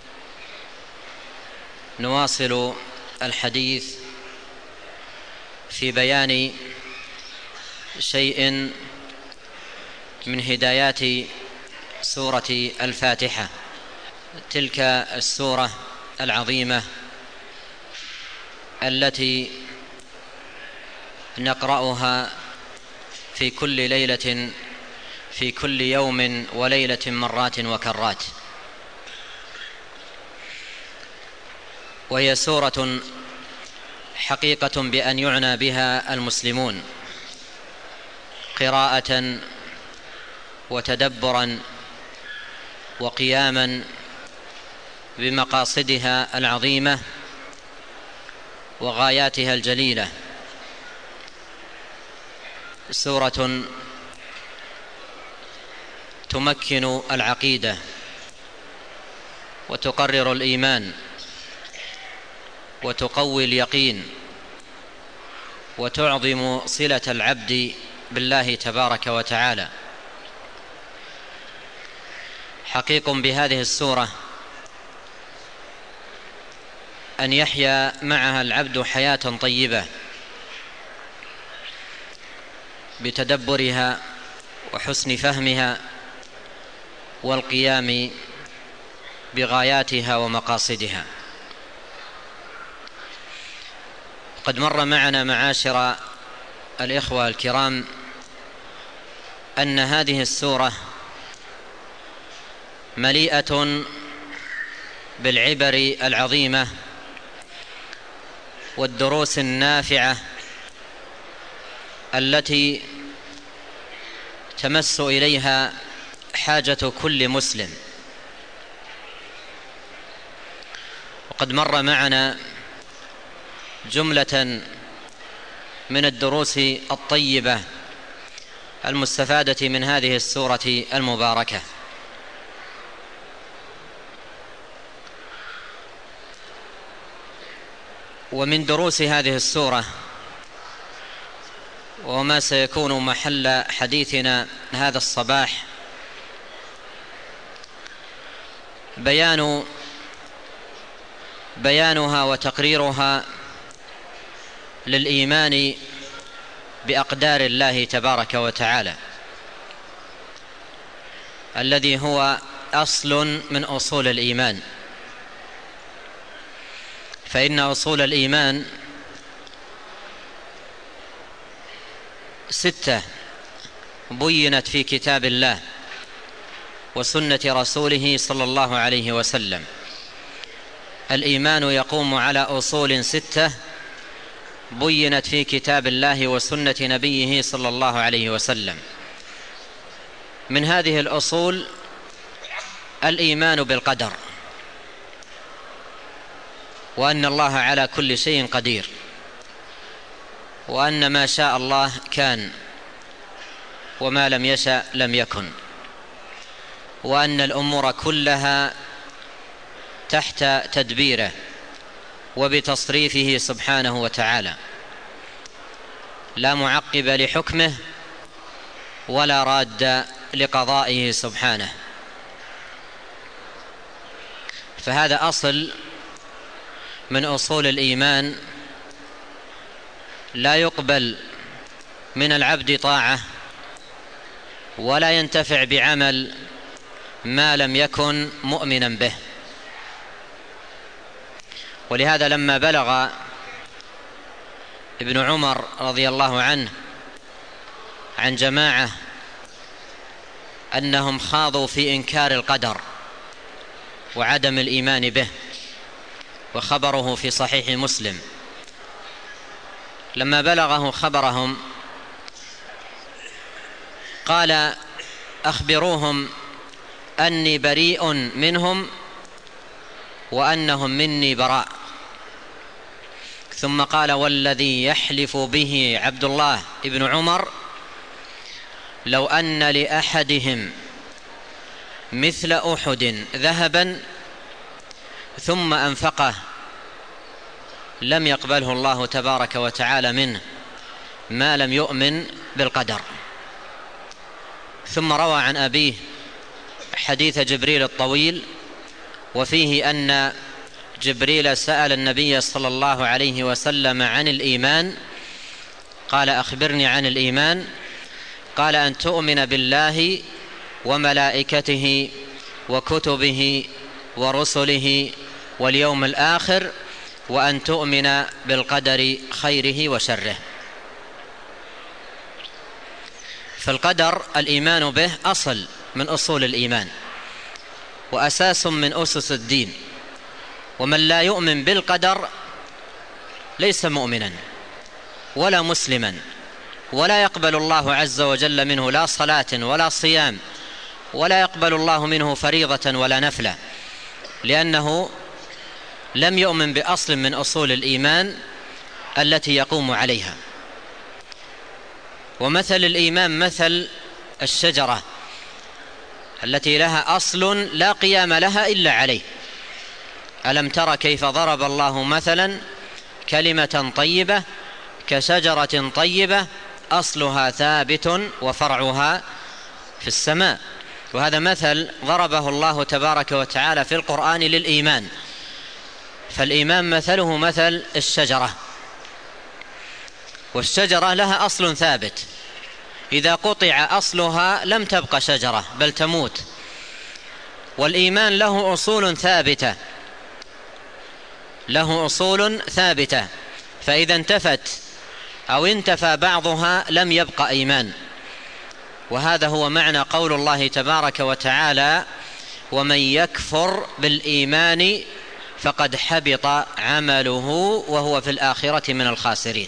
نواصل الحديث في بيان شيء من هدايات سورة الفاتحة، تلك السورة العظيمة التي نقرأها في كل ليلة في كل يوم وليلة مرات وكرات. وهي سورة حقيقة بأن يعنى بها المسلمون قراءة وتدبرا وقياما بمقاصدها العظيمة وغاياتها الجليلة. سورة تمكن العقيدة وتقرر الإيمان وتقوي اليقين وتعظم صلة العبد بالله تبارك وتعالى. حقيق بهذه السورة أن يحيا معها العبد حياة طيبة بتدبرها وحسن فهمها والقيام بغاياتها ومقاصدها. قد مر معنا معاشر الإخوة الكرام أن هذه السورة مليئة بالعبر العظيمة والدروس النافعة التي تمس إليها حاجة كل مسلم. وقد مر معنا جملة من الدروس الطيبة المستفادة من هذه السورة المباركة. ومن دروس هذه السورة وما سيكون محل حديثنا هذا الصباح بيان بيانها وتقريرها للإيمان بأقدار الله تبارك وتعالى، الذي هو أصل من أصول الإيمان. فإن أصول الإيمان ستة بينت في كتاب الله وسنة رسوله صلى الله عليه وسلم. الإيمان يقوم على أصول ستة بينت في كتاب الله وسنة نبيه صلى الله عليه وسلم. من هذه الأصول الإيمان بالقدر، وأن الله على كل شيء قدير، وأن ما شاء الله كان وما لم يشأ لم يكن، وأن الأمور كلها تحت تدبيره وبتصريفه سبحانه وتعالى، لا معقب لحكمه ولا راد لقضائه سبحانه. فهذا أصل من أصول الإيمان، لا يقبل من العبد طاعة ولا ينتفع بعمل ما لم يكن مؤمنا به. ولهذا لما بلغ ابن عمر رضي الله عنه عن جماعة أنهم خاضوا في إنكار القدر وعدم الإيمان به، وخبره في صحيح مسلم، لما بلغه خبرهم قال: أخبروهم أني بريء منهم وأنهم مني براء. ثم قال: والذي يحلف به عبد الله ابن عمر لو أن لأحدهم مثل أحد ذهبا ثم أنفقه لم يقبله الله تبارك وتعالى منه ما لم يؤمن بالقدر. ثم روى عن أبيه حديث جبريل الطويل، وفيه أن جبريل سأل النبي صلى الله عليه وسلم عن الإيمان، قال: أخبرني عن الإيمان. قال: أن تؤمن بالله وملائكته وكتبه ورسله واليوم الآخر، وأن تؤمن بالقدر خيره وشره. فالقدر الإيمان به أصل من أصول الإيمان وأساس من أسس الدين، ومن لا يؤمن بالقدر ليس مؤمنا ولا مسلما، ولا يقبل الله عز وجل منه لا صلاة ولا صيام، ولا يقبل الله منه فريضة ولا نفلة، لأنه لم يؤمن بأصل من أصول الإيمان التي يقوم عليها. ومثل الإيمان مثل الشجرة التي لها أصل لا قيام لها إلا عليه. ألم تر كيف ضرب الله مثلا كلمة طيبة كشجرة طيبة أصلها ثابت وفرعها في السماء. وهذا مثل ضربه الله تبارك وتعالى في القرآن للإيمان. فالإيمان مثله مثل الشجرة، والشجرة لها أصل ثابت، إذا قطع أصلها لم تبقى شجرة بل تموت. والإيمان له أصول ثابتة له أصول ثابتة فإذا انتفت أو انتفى بعضها لم يبقى إيمان. وهذا هو معنى قول الله تبارك وتعالى: ومن يكفر بالإيمان فقد حبط عمله وهو في الآخرة من الخاسرين.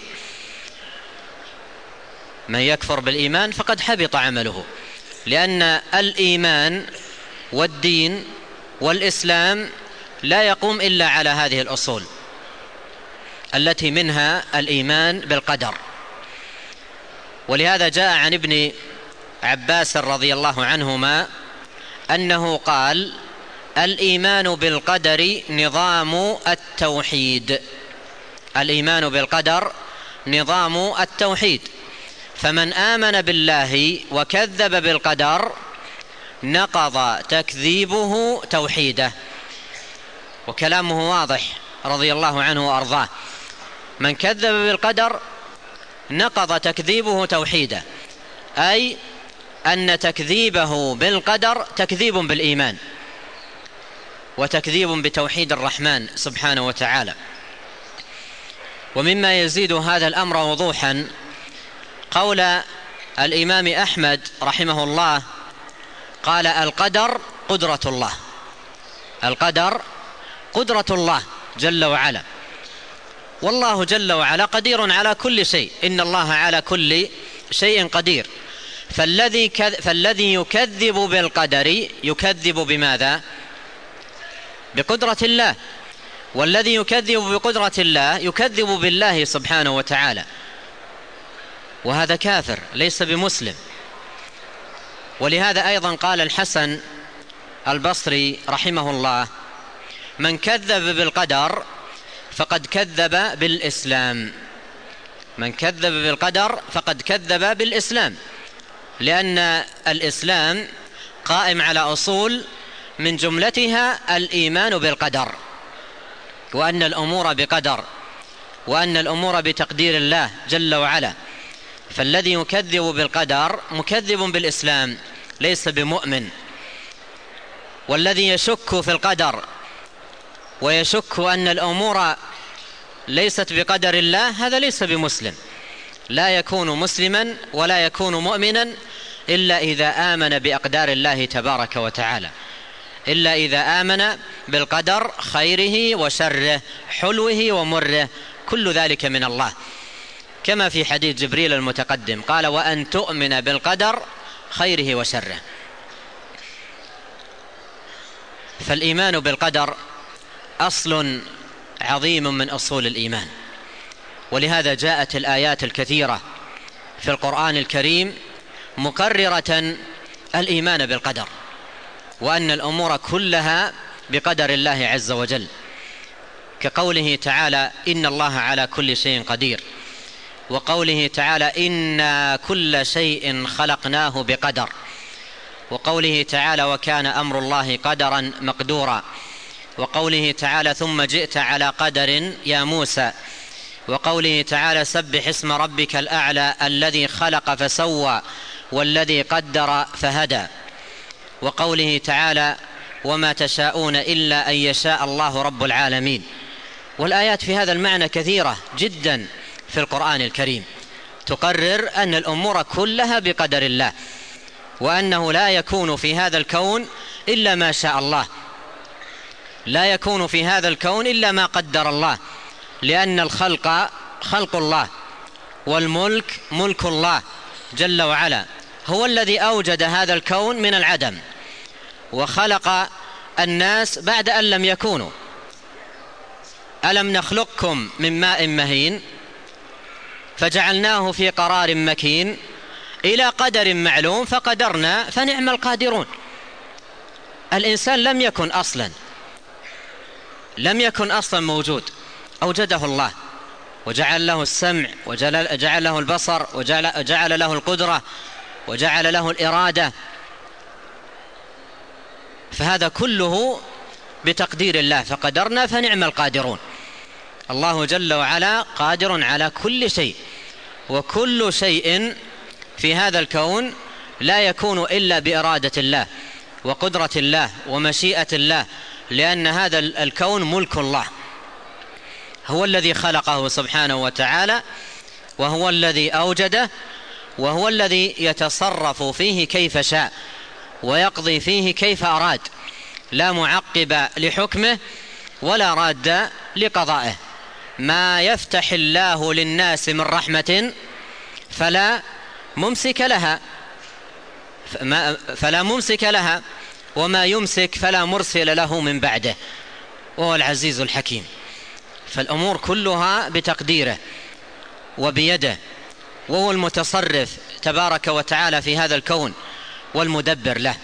من يكفر بالإيمان فقد حبط عمله، لأن الإيمان والدين والإسلام لا يقوم إلا على هذه الأصول التي منها الإيمان بالقدر. ولهذا جاء عن ابن عباس رضي الله عنهما أنه قال: الإيمان بالقدر نظام التوحيد. الإيمان بالقدر نظام التوحيد، فمن آمن بالله وكذب بالقدر نقض تكذيبه توحيده. وكلامه واضح رضي الله عنه وأرضاه: من كذب بالقدر نقض تكذيبه توحيده، أي أن تكذيبه بالقدر تكذيب بالإيمان وتكذيب بتوحيد الرحمن سبحانه وتعالى. ومما يزيد هذا الأمر وضوحا قول الإمام أحمد رحمه الله، قال: القدر قدرة الله، القدر قدرة الله جل وعلا، والله جل وعلا قدير على كل شيء، إن الله على كل شيء قدير. فالذي فالذي يكذب بالقدر يكذب بماذا؟ بقدرة الله، والذي يكذب بقدرة الله يكذب بالله سبحانه وتعالى، وهذا كافر ليس بمسلم. ولهذا أيضا قال الحسن البصري رحمه الله: من كذب بالقدر فقد كذب بالإسلام، من كذب بالقدر فقد كذب بالإسلام، لأن الإسلام قائم على أصول من جملتها الإيمان بالقدر، وأن الأمور بقدر، وأن الأمور بتقدير الله جل وعلا. فالذي يكذب بالقدر مكذب بالإسلام ليس بمؤمن، والذي يشك في القدر ويشك أن الأمور ليست بقدر الله هذا ليس بمسلم، لا يكون مسلما ولا يكون مؤمنا إلا إذا آمن بأقدار الله تبارك وتعالى، إلا إذا آمن بالقدر خيره وشره، حلوه ومره، كل ذلك من الله، كما في حديث جبريل المتقدم قال: وأن تؤمن بالقدر خيره وشره. فالإيمان بالقدر أصل عظيم من أصول الإيمان، ولهذا جاءت الآيات الكثيرة في القرآن الكريم مقررة الإيمان بالقدر، وأن الأمور كلها بقدر الله عز وجل، كقوله تعالى: إن الله على كل شيء قدير، وقوله تعالى: إنا كل شيء خلقناه بقدر، وقوله تعالى: وكان أمر الله قدرا مقدورا، وقوله تعالى: ثم جئت على قدر يا موسى، وقوله تعالى: سبح اسم ربك الأعلى الذي خلق فسوى والذي قدر فهدى، وقوله تعالى: وما تشاءون إلا أن يشاء الله رب العالمين. والآيات في هذا المعنى كثيرة جدا في القرآن الكريم تقرر أن الأمور كلها بقدر الله، وأنه لا يكون في هذا الكون إلا ما شاء الله، لا يكون في هذا الكون إلا ما قدر الله، لأن الخلق خلق الله، والملك ملك الله جل وعلا، هو الذي أوجد هذا الكون من العدم، وخلق الناس بعد أن لم يكونوا. ألم نخلقكم من ماء مهين فجعلناه في قرار مكين إلى قدر معلوم فقدرنا فنعم القادرون. الإنسان لم يكن أصلا لم يكن أصلا موجود، أوجده الله وجعل له السمع وجعل له البصر وجعل له القدرة وجعل له الإرادة، فهذا كله بتقدير الله، فقدرنا فنعم القادرون. الله جل وعلا قادر على كل شيء، وكل شيء في هذا الكون لا يكون إلا بإرادة الله وقدرة الله ومشيئة الله، لأن هذا الكون ملك الله، هو الذي خلقه سبحانه وتعالى، وهو الذي أوجده، وهو الذي يتصرف فيه كيف شاء ويقضي فيه كيف أراد، لا معقب لحكمه ولا راد لقضائه. ما يفتح الله للناس من رحمة فلا ممسك لها فلا ممسك لها وما يمسك فلا مرسل له من بعده، وهو العزيز الحكيم. فالأمور كلها بتقديره وبيده، وهو المتصرف تبارك وتعالى في هذا الكون والمدبر له.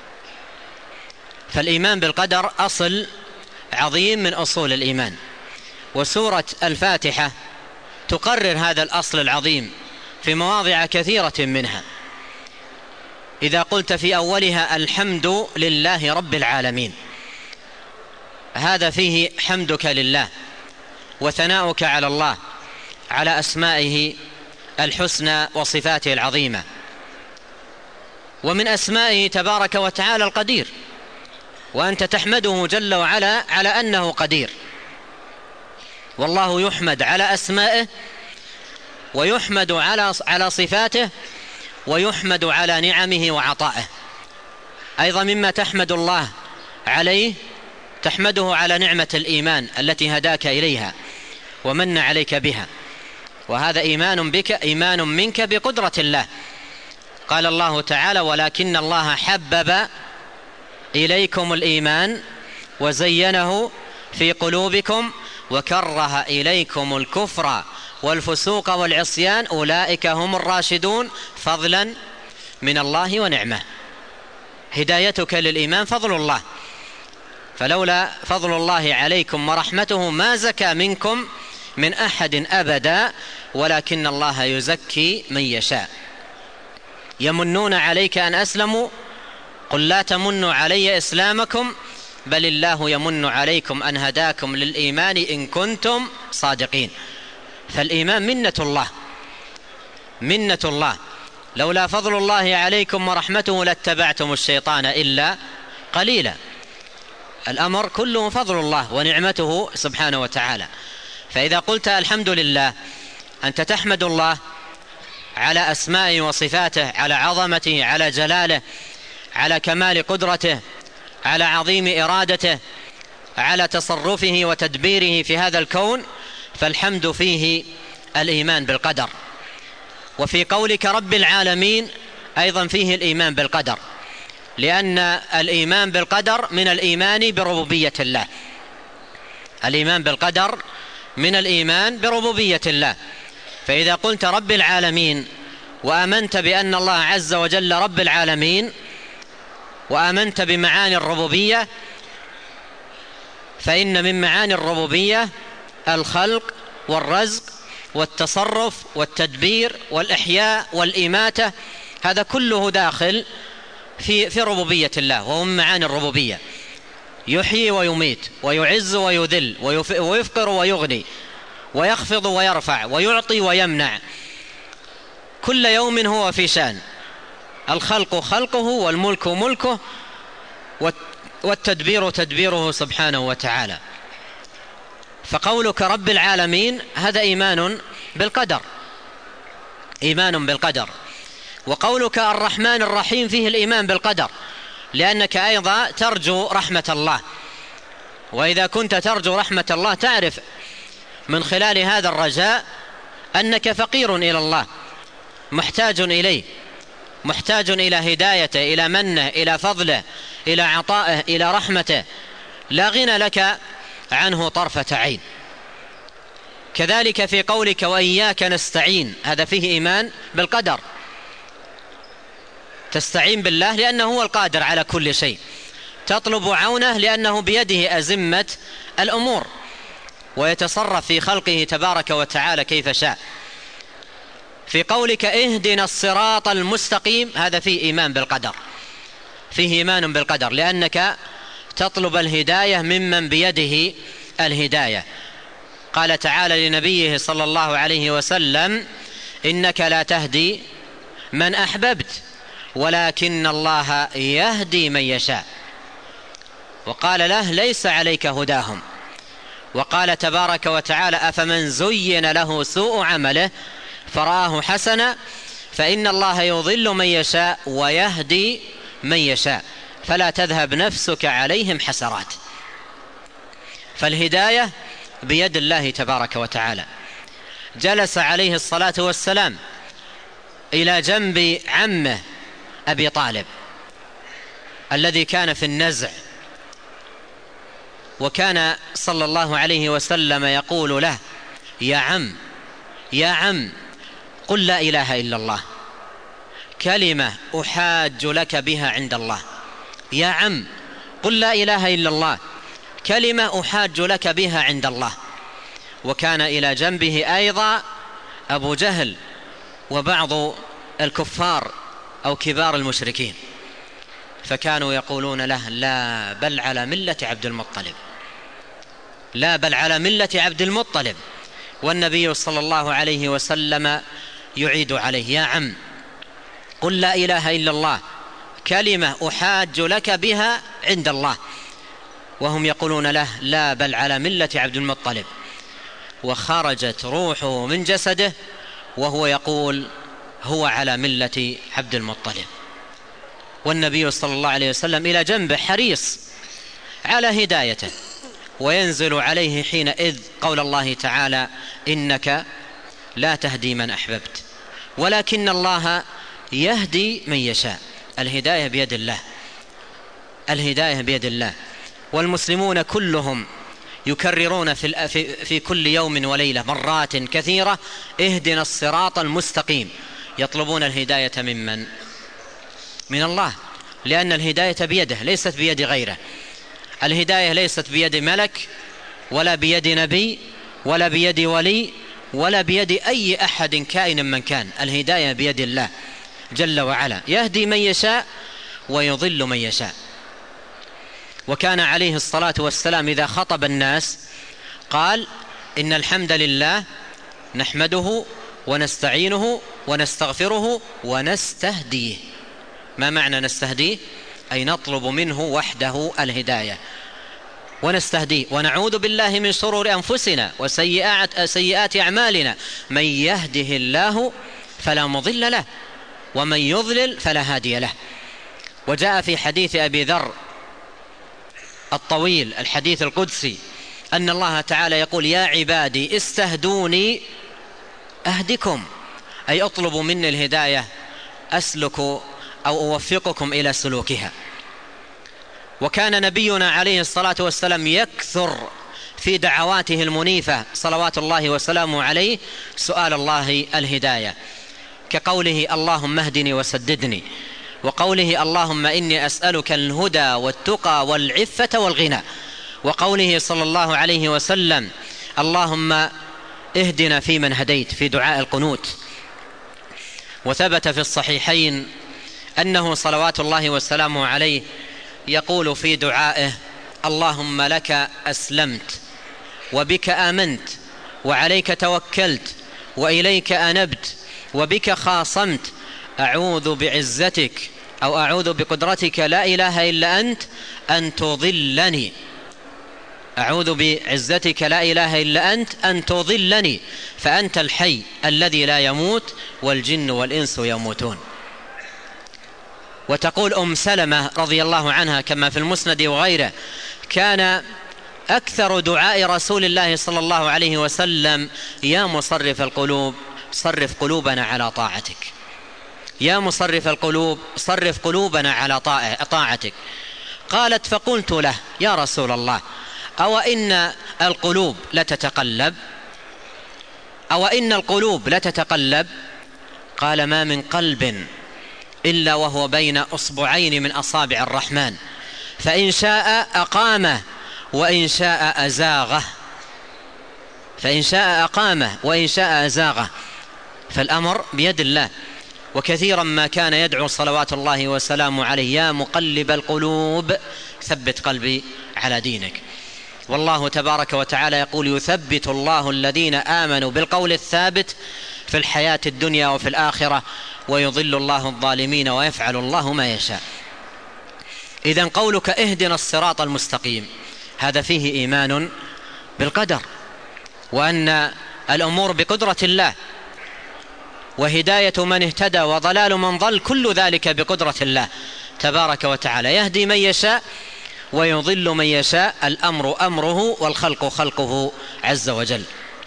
فالإيمان بالقدر أصل عظيم من أصول الإيمان، وسورة الفاتحة تقرر هذا الأصل العظيم في مواضع كثيرة منها. إذا قلت في أولها الحمد لله رب العالمين، هذا فيه حمدك لله وثناؤك على الله على أسمائه الحسنى وصفاته العظيمة، ومن أسمائه تبارك وتعالى القدير، وأنت تحمده جل وعلا على أنه قدير. والله يحمد على أسمائه، ويحمد على على صفاته، ويحمد على نعمه وعطائه. أيضا مما تحمد الله عليه تحمده على نعمة الإيمان التي هداك إليها ومن عليك بها، وهذا إيمان بك، إيمان منك بقدرة الله. قال الله تعالى: ولكن الله حبب إليكم الإيمان وزينه في قلوبكم وكره إليكم الكفر والفسوق والعصيان أولئك هم الراشدون فضلا من الله ونعمه. هدايتك للإيمان فضل الله، فلولا فضل الله عليكم ورحمته ما زكى منكم من أحد أبدا ولكن الله يزكي من يشاء. يمنون عليك أن أسلموا قل لا تمنوا علي إسلامكم بل الله يمن عليكم أن هداكم للإيمان إن كنتم صادقين. فالإيمان منة الله، منة الله. لولا فضل الله عليكم ورحمته لاتبعتم الشيطان إلا قليلا. الأمر كله فضل الله ونعمته سبحانه وتعالى. فإذا قلت الحمد لله أنت تحمد الله على أسمائه وصفاته، على عظمته، على جلاله، على كمال قدرته، على عظيم إرادته، على تصرفه وتدبيره في هذا الكون، فالحمد فيه الإيمان بالقدر. وفي قولك رب العالمين أيضا فيه الإيمان بالقدر، لأن الإيمان بالقدر من الإيمان بربوبية الله. الإيمان بالقدر من الإيمان بربوبية الله. فإذا قلت رب العالمين وآمنت بأن الله عز وجل رب العالمين وآمنت بمعاني الربوبية، فإن من معاني الربوبية الخلق والرزق والتصرف والتدبير والإحياء والإماتة، هذا كله داخل في في ربوبية الله، وهو من معاني الربوبية. يحيي ويميت ويعز ويذل ويفقر ويغني ويخفض ويرفع ويعطي ويمنع، كل يوم هو في شأن. الخلق خلقه والملك ملكه والتدبير تدبيره سبحانه وتعالى. فقولك رب العالمين هذا إيمان بالقدر، إيمان بالقدر. وقولك الرحمن الرحيم فيه الإيمان بالقدر، لأنك أيضا ترجو رحمة الله. وإذا كنت ترجو رحمة الله تعرف من خلال هذا الرجاء أنك فقير إلى الله، محتاج إليه، محتاج إلى هدايته، إلى منه، إلى فضله، إلى عطائه، إلى رحمته، لا غنى لك عنه طرفة عين. كذلك في قولك وإياك نستعين، هذا فيه إيمان بالقدر، تستعين بالله لأنه هو القادر على كل شيء، تطلب عونه لأنه بيده أزمة الأمور ويتصرف في خلقه تبارك وتعالى كيف شاء. في قولك اهدنا الصراط المستقيم، هذا فيه إيمان بالقدر، فيه إيمان بالقدر، لأنك تطلب الهداية ممن بيده الهداية. قال تعالى لنبيه صلى الله عليه وسلم إنك لا تهدي من أحببت ولكن الله يهدي من يشاء. وقال له ليس عليك هداهم. وقال تبارك وتعالى أفمن زين له سوء عمله فرآه حسنا فإن الله يضل من يشاء ويهدي من يشاء فلا تذهب نفسك عليهم حسرات. فالهداية بيد الله تبارك وتعالى. جلس عليه الصلاة والسلام إلى جنب عمه أبي طالب الذي كان في النزع، وكان صلى الله عليه وسلم يقول له يا عم يا عم قل لا إله إلا الله كلمة أحاج لك بها عند الله. يا عم قل لا إله إلا الله كلمة أحاج لك بها عند الله. وكان إلى جنبه أيضا أبو جهل وبعض الكفار أو كبار المشركين، فكانوا يقولون له لا بل على ملة عبد المطلب، لا بل على ملة عبد المطلب. والنبي صلى الله عليه وسلم يعيد عليه يا عم قل لا إله إلا الله كلمة أحاج لك بها عند الله، وهم يقولون له لا بل على ملة عبد المطلب. وخرجت روحه من جسده وهو يقول هو على ملة عبد المطلب، والنبي صلى الله عليه وسلم إلى جنبه حريص على هدايته، وينزل عليه حينئذ قول الله تعالى إنك لا تهدي من أحببت ولكن الله يهدي من يشاء. الهداية بيد الله، الهداية بيد الله. والمسلمون كلهم يكررون في, في كل يوم وليلة مرات كثيرة اهدنا الصراط المستقيم، يطلبون الهداية ممن؟ من الله، لأن الهداية بيده ليست بيد غيره. الهداية ليست بيد ملك ولا بيد نبي ولا بيد ولي ولا بيد أي أحد كائن من كان، الهداية بيد الله جل وعلا، يهدي من يشاء ويضل من يشاء. وكان عليه الصلاة والسلام إذا خطب الناس قال إن الحمد لله نحمده ونستعينه ونستغفره ونستهديه. ما معنى نستهديه؟ أي نطلب منه وحده الهداية، ونستهديه ونعوذ بالله من شرور أنفسنا وسيئات سيئات أعمالنا، من يهده الله فلا مضل له ومن يضلل فلا هادي له. وجاء في حديث أبي ذر الطويل الحديث القدسي أن الله تعالى يقول يا عبادي استهدوني أهدكم، أي اطلبوا مني الهداية أسلك أو أوفقكم إلى سلوكها. وكان نبينا عليه الصلاة والسلام يكثر في دعواته المنيفة صلوات الله وسلامه عليه سؤال الله الهداية، كقوله اللهم اهدني وسددني، وقوله اللهم إني أسألك الهدى والتقى والعفة والغنى، وقوله صلى الله عليه وسلم اللهم اهدنا فيمن هديت في دعاء القنوت. وثبت في الصحيحين أنه صلوات الله وسلامه عليه يقول في دعائه اللهم لك أسلمت وبك آمنت وعليك توكلت وإليك أنبت وبك خاصمت، أعوذ بعزتك أو أعوذ بقدرتك لا إله إلا أنت أن تضلني، أعوذ بعزتك لا إله إلا أنت أن تضلني فأنت الحي الذي لا يموت والجن والإنس يموتون. وتقول أم سلمة رضي الله عنها كما في المسند وغيره كان أكثر دعاء رسول الله صلى الله عليه وسلم يا مصرف القلوب صرف قلوبنا على طاعتك، يا مصرف القلوب صرف قلوبنا على طاعتك. قالت فقلت له يا رسول الله أو إن القلوب لتتقلب أو إن القلوب لتتقلب قال ما من قلب إلا وهو بين أصبعين من أصابع الرحمن فإن شاء أقامه وإن شاء أزاغه، فإن شاء أقامه وإن شاء أزاغه، فالأمر بيد الله. وكثيرا ما كان يدعو صلوات الله وسلامه عليه يا مقلب القلوب ثبت قلبي على دينك. والله تبارك وتعالى يقول يثبت الله الذين آمنوا بالقول الثابت في الحياة الدنيا وفي الآخرة ويضل الله الظالمين ويفعل الله ما يشاء. إذن قولك اهدنا الصراط المستقيم هذا فيه إيمان بالقدر، وأن الأمور بقدرة الله، وهداية من اهتدى وضلال من ضل كل ذلك بقدرة الله تبارك وتعالى، يهدي من يشاء ويضل من يشاء، الأمر أمره والخلق خلقه عز وجل.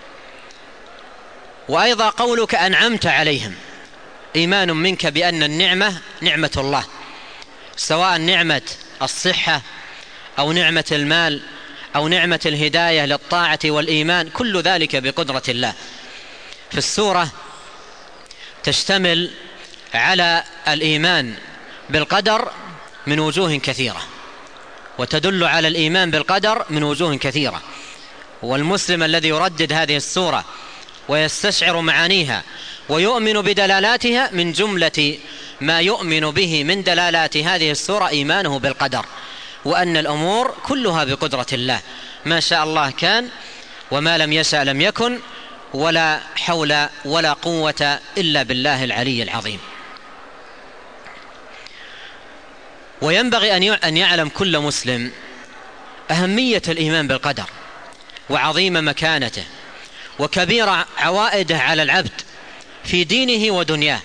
وأيضا قولك أنعمت عليهم إيمان منك بأن النعمة نعمة الله، سواء نعمة الصحة أو نعمة المال أو نعمة الهداية للطاعة والإيمان، كل ذلك بقدرة الله. في السورة تشتمل على الإيمان بالقدر من وجوه كثيرة، وتدل على الإيمان بالقدر من وجوه كثيرة. والمسلم الذي يردد هذه السورة ويستشعر معانيها ويؤمن بدلالاتها، من جملة ما يؤمن به من دلالات هذه السورة إيمانه بالقدر، وأن الأمور كلها بقدرة الله، ما شاء الله كان وما لم يشاء لم يكن، ولا حول ولا قوة إلا بالله العلي العظيم. وينبغي أن يعلم كل مسلم أهمية الإيمان بالقدر وعظيم مكانته، وكبير عوائده على العبد في دينه ودنياه،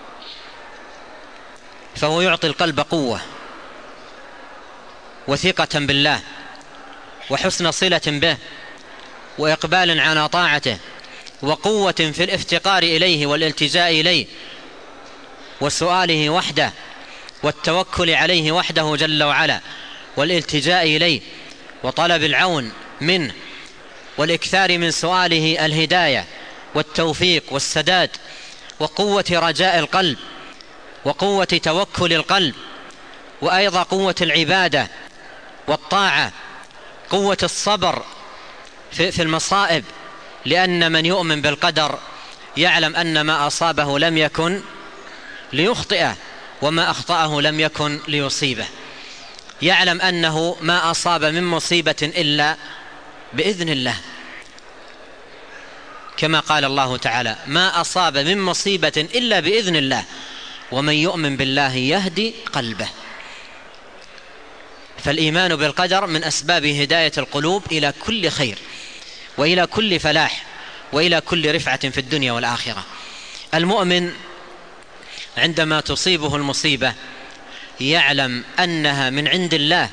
فهو يعطي القلب قوة وثقة بالله وحسن صلة به وإقبال على طاعته وقوة في الافتقار إليه والالتجاء إليه وسؤاله وحده والتوكل عليه وحده جل وعلا والالتجاء إليه وطلب العون منه والإكثار من سؤاله الهداية والتوفيق والسداد وقوة رجاء القلب وقوة توكل القلب، وأيضا قوة العبادة والطاعة، قوة الصبر في المصائب، لأن من يؤمن بالقدر يعلم أن ما أصابه لم يكن ليخطئه وما أخطأه لم يكن ليصيبه، يعلم أنه ما أصاب من مصيبة إلا بإذن الله، كما قال الله تعالى: ما أصاب من مصيبة إلا بإذن الله ومن يؤمن بالله يهدي قلبه. فالإيمان بالقدر من أسباب هداية القلوب إلى كل خير وإلى كل فلاح وإلى كل رفعة في الدنيا والآخرة. المؤمن عندما تصيبه المصيبة يعلم أنها من عند الله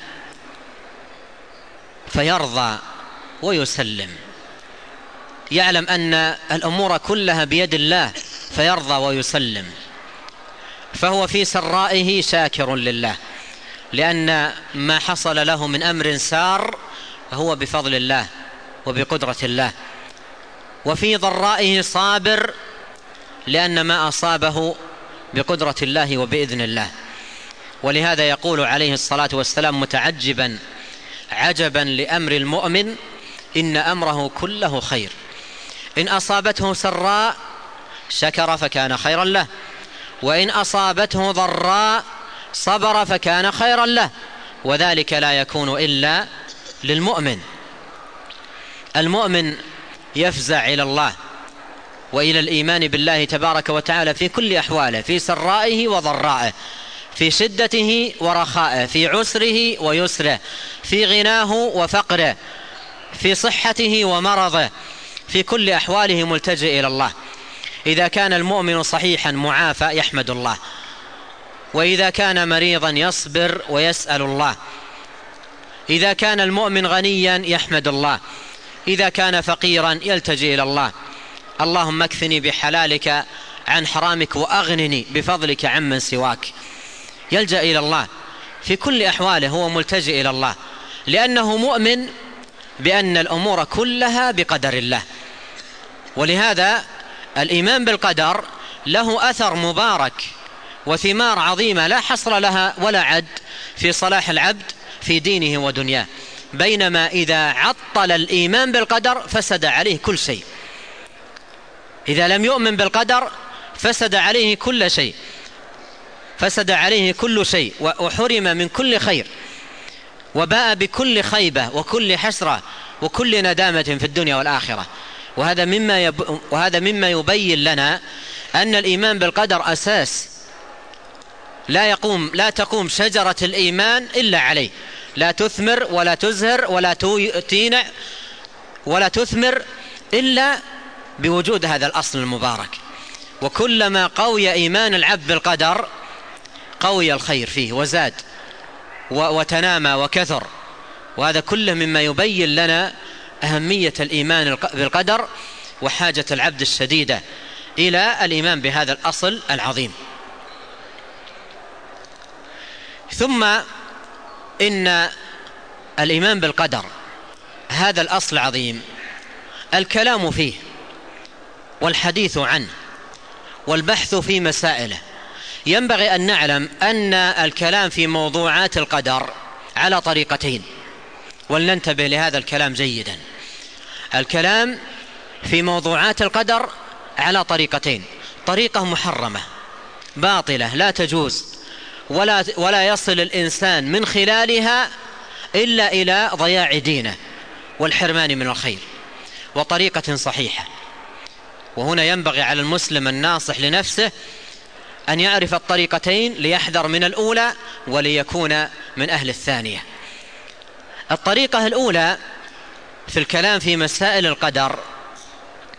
فيرضى ويسلم، يعلم أن الأمور كلها بيد الله فيرضى ويسلم، فهو في سرائه شاكر لله لأن ما حصل له من أمر سار هو بفضل الله وبقدرة الله، وفي ضرائه صابر لأن ما أصابه بقدرة الله وبإذن الله. ولهذا يقول عليه الصلاة والسلام متعجبا: عجبا لأمر المؤمن إن أمره كله خير، إن أصابته سراء شكر فكان خيرا له، وإن أصابته ضراء صبر فكان خيرا له، وذلك لا يكون إلا للمؤمن. المؤمن يفزع إلى الله وإلى الإيمان بالله تبارك وتعالى في كل أحواله، في سرائه وضرائه، في شدته ورخائه، في عسره ويسره، في غناه وفقره، في صحته ومرضه، في كل أحواله ملتجئ إلى الله. إذا كان المؤمن صحيحا معافى يحمد الله، وإذا كان مريضا يصبر ويسأل الله، إذا كان المؤمن غنيا يحمد الله، إذا كان فقيرا يلتجئ إلى الله: اللهم اكفني بحلالك عن حرامك وأغنني بفضلك عمن سواك. يلجأ إلى الله في كل أحواله، هو ملتجئ إلى الله لأنه مؤمن بأن الأمور كلها بقدر الله. ولهذا الإيمان بالقدر له أثر مبارك وثمار عظيمة لا حصر لها ولا عد في صلاح العبد في دينه ودنياه، بينما إذا عطل الإيمان بالقدر فسد عليه كل شيء. إذا لم يؤمن بالقدر فسد عليه كل شيء، فسد عليه كل شيء وحرم من كل خير، وباء بكل خيبة وكل حسرة وكل ندامة في الدنيا والآخرة. وهذا مما يب... وهذا مما يبين لنا أن الإيمان بالقدر أساس لا يقوم لا تقوم شجرة الإيمان إلا عليه، لا تثمر ولا تزهر ولا تينع ولا تثمر إلا بوجود هذا الأصل المبارك. وكلما قوي إيمان العبد بالقدر قوي الخير فيه وزاد وتنامى وكثر. وهذا كله مما يبين لنا أهمية الإيمان بالقدر وحاجة العبد الشديدة إلى الإيمان بهذا الأصل العظيم. ثم إن الإيمان بالقدر هذا الأصل العظيم الكلام فيه والحديث عنه والبحث في مسائله. ينبغي أن نعلم أن الكلام في موضوعات القدر على طريقتين، ولننتبه لهذا الكلام جيدا. الكلام في موضوعات القدر على طريقتين: طريقة محرمة باطلة لا تجوز ولا, ولا يصل الإنسان من خلالها إلا إلى ضياع دينه والحرمان من الخير، وطريقة صحيحة. وهنا ينبغي على المسلم الناصح لنفسه أن يعرف الطريقتين ليحذر من الأولى وليكون من أهل الثانية. الطريقة الأولى في الكلام في مسائل القدر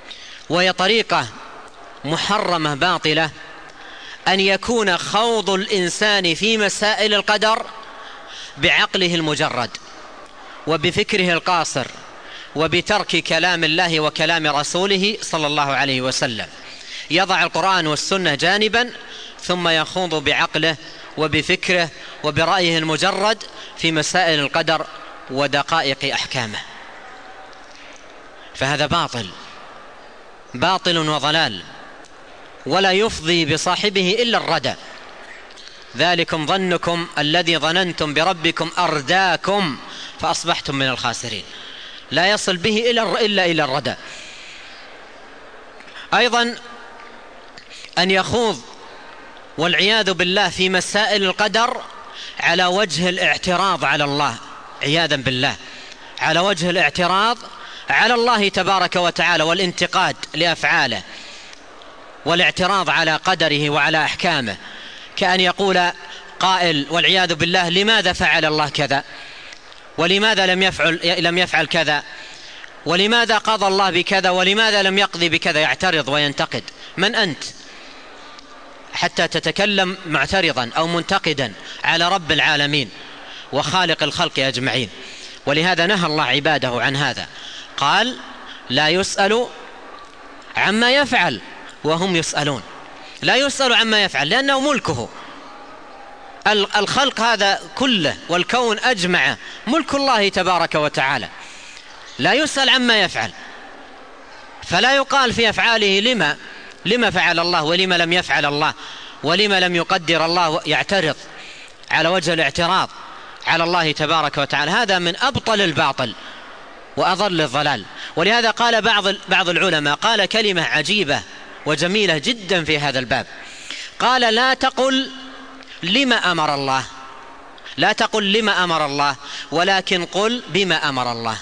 وهي طريقة محرمة باطلة أن يكون خوض الإنسان في مسائل القدر بعقله المجرد وبفكره القاصر وبترك كلام الله وكلام رسوله صلى الله عليه وسلم. يضع القرآن والسنة جانبا ثم يخوض بعقله وبفكره وبرأيه المجرد في مسائل القدر ودقائق أحكامه، فهذا باطل باطل وضلال، ولا يفضي بصاحبه إلا الردى. ذلكم ظنكم الذي ظننتم بربكم أرداكم فأصبحتم من الخاسرين، لا يصل به إلا إلى الردى. أيضا أن يخوض والعياذ بالله في مسائل القدر على وجه الاعتراض على الله، عياذا بالله، على وجه الاعتراض على الله تبارك وتعالى والانتقاد لأفعاله والاعتراض على قدره وعلى أحكامه، كأن يقول قائل والعياذ بالله: لماذا فعل الله كذا؟ ولماذا لم يفعل لم يفعل كذا؟ ولماذا قضى الله بكذا؟ ولماذا لم يقضي بكذا؟ يعترض وينتقد. من أنت حتى تتكلم معترضا أو منتقدا على رب العالمين وخالق الخلق أجمعين؟ ولهذا نهى الله عباده عن هذا، قال: لا يسأل عما يفعل وهم يسألون. لا يسأل عما يفعل لأنه ملكه، الخلق هذا كله والكون أجمع ملك الله تبارك وتعالى، لا يسأل عما يفعل. فلا يقال في أفعاله لما لما فعل الله ولما لم يفعل الله ولما لم يقدر الله، يعترض على وجه الاعتراض على الله تبارك وتعالى. هذا من أبطل الباطل وأضل الضلال. ولهذا قال بعض بعض العلماء قال كلمة عجيبة وجميلة جدا في هذا الباب، قال: لا تقل لما أمر الله، لا تقل لما أمر الله، ولكن قل بما أمر الله.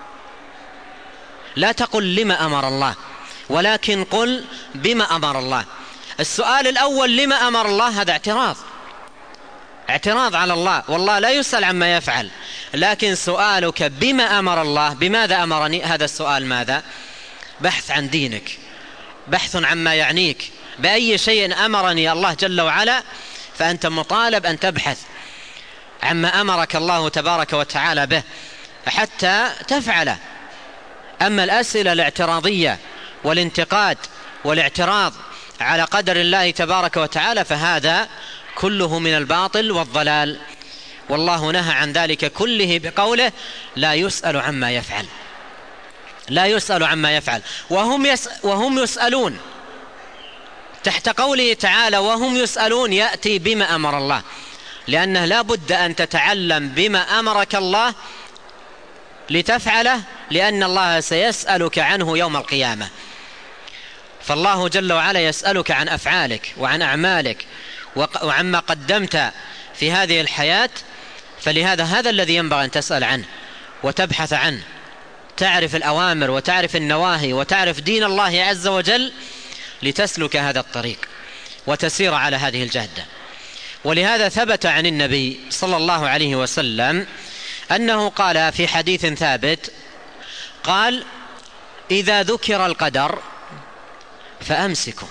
لا تقل لما أمر الله، ولكن قل بما أمر الله. السؤال الأول لما أمر الله هذا اعتراض اعتراض على الله، والله لا يسأل عما يفعل. لكن سؤالك بما أمر الله، بماذا أمرني، هذا السؤال ماذا؟ بحث عن دينك، بحث عما يعنيك، بأي شيء أمرني الله جل وعلا، فأنت مطالب أن تبحث عما أمرك الله تبارك وتعالى به حتى تفعله. أما الأسئلة الاعتراضية والانتقاد والاعتراض على قدر الله تبارك وتعالى فهذا كله من الباطل والضلال، والله نهى عن ذلك كله بقوله: لا يسأل عما يفعل، لا يسأل عما يفعل وهم, يس وهم يسألون. تحت قوله تعالى وهم يسألون يأتي بما أمر الله، لأنه لا بد أن تتعلم بما أمرك الله لتفعله، لأن الله سيسألك عنه يوم القيامة. فالله جل وعلا يسألك عن أفعالك وعن أعمالك وعما قدمت في هذه الحياة، فلهذا هذا الذي ينبغي أن تسأل عنه وتبحث عنه، تعرف الأوامر وتعرف النواهي وتعرف دين الله عز وجل لتسلك هذا الطريق وتسير على هذه الجادة. ولهذا ثبت عن النبي صلى الله عليه وسلم أنه قال في حديث ثابت، قال: إذا ذكر القدر فأمسكوا،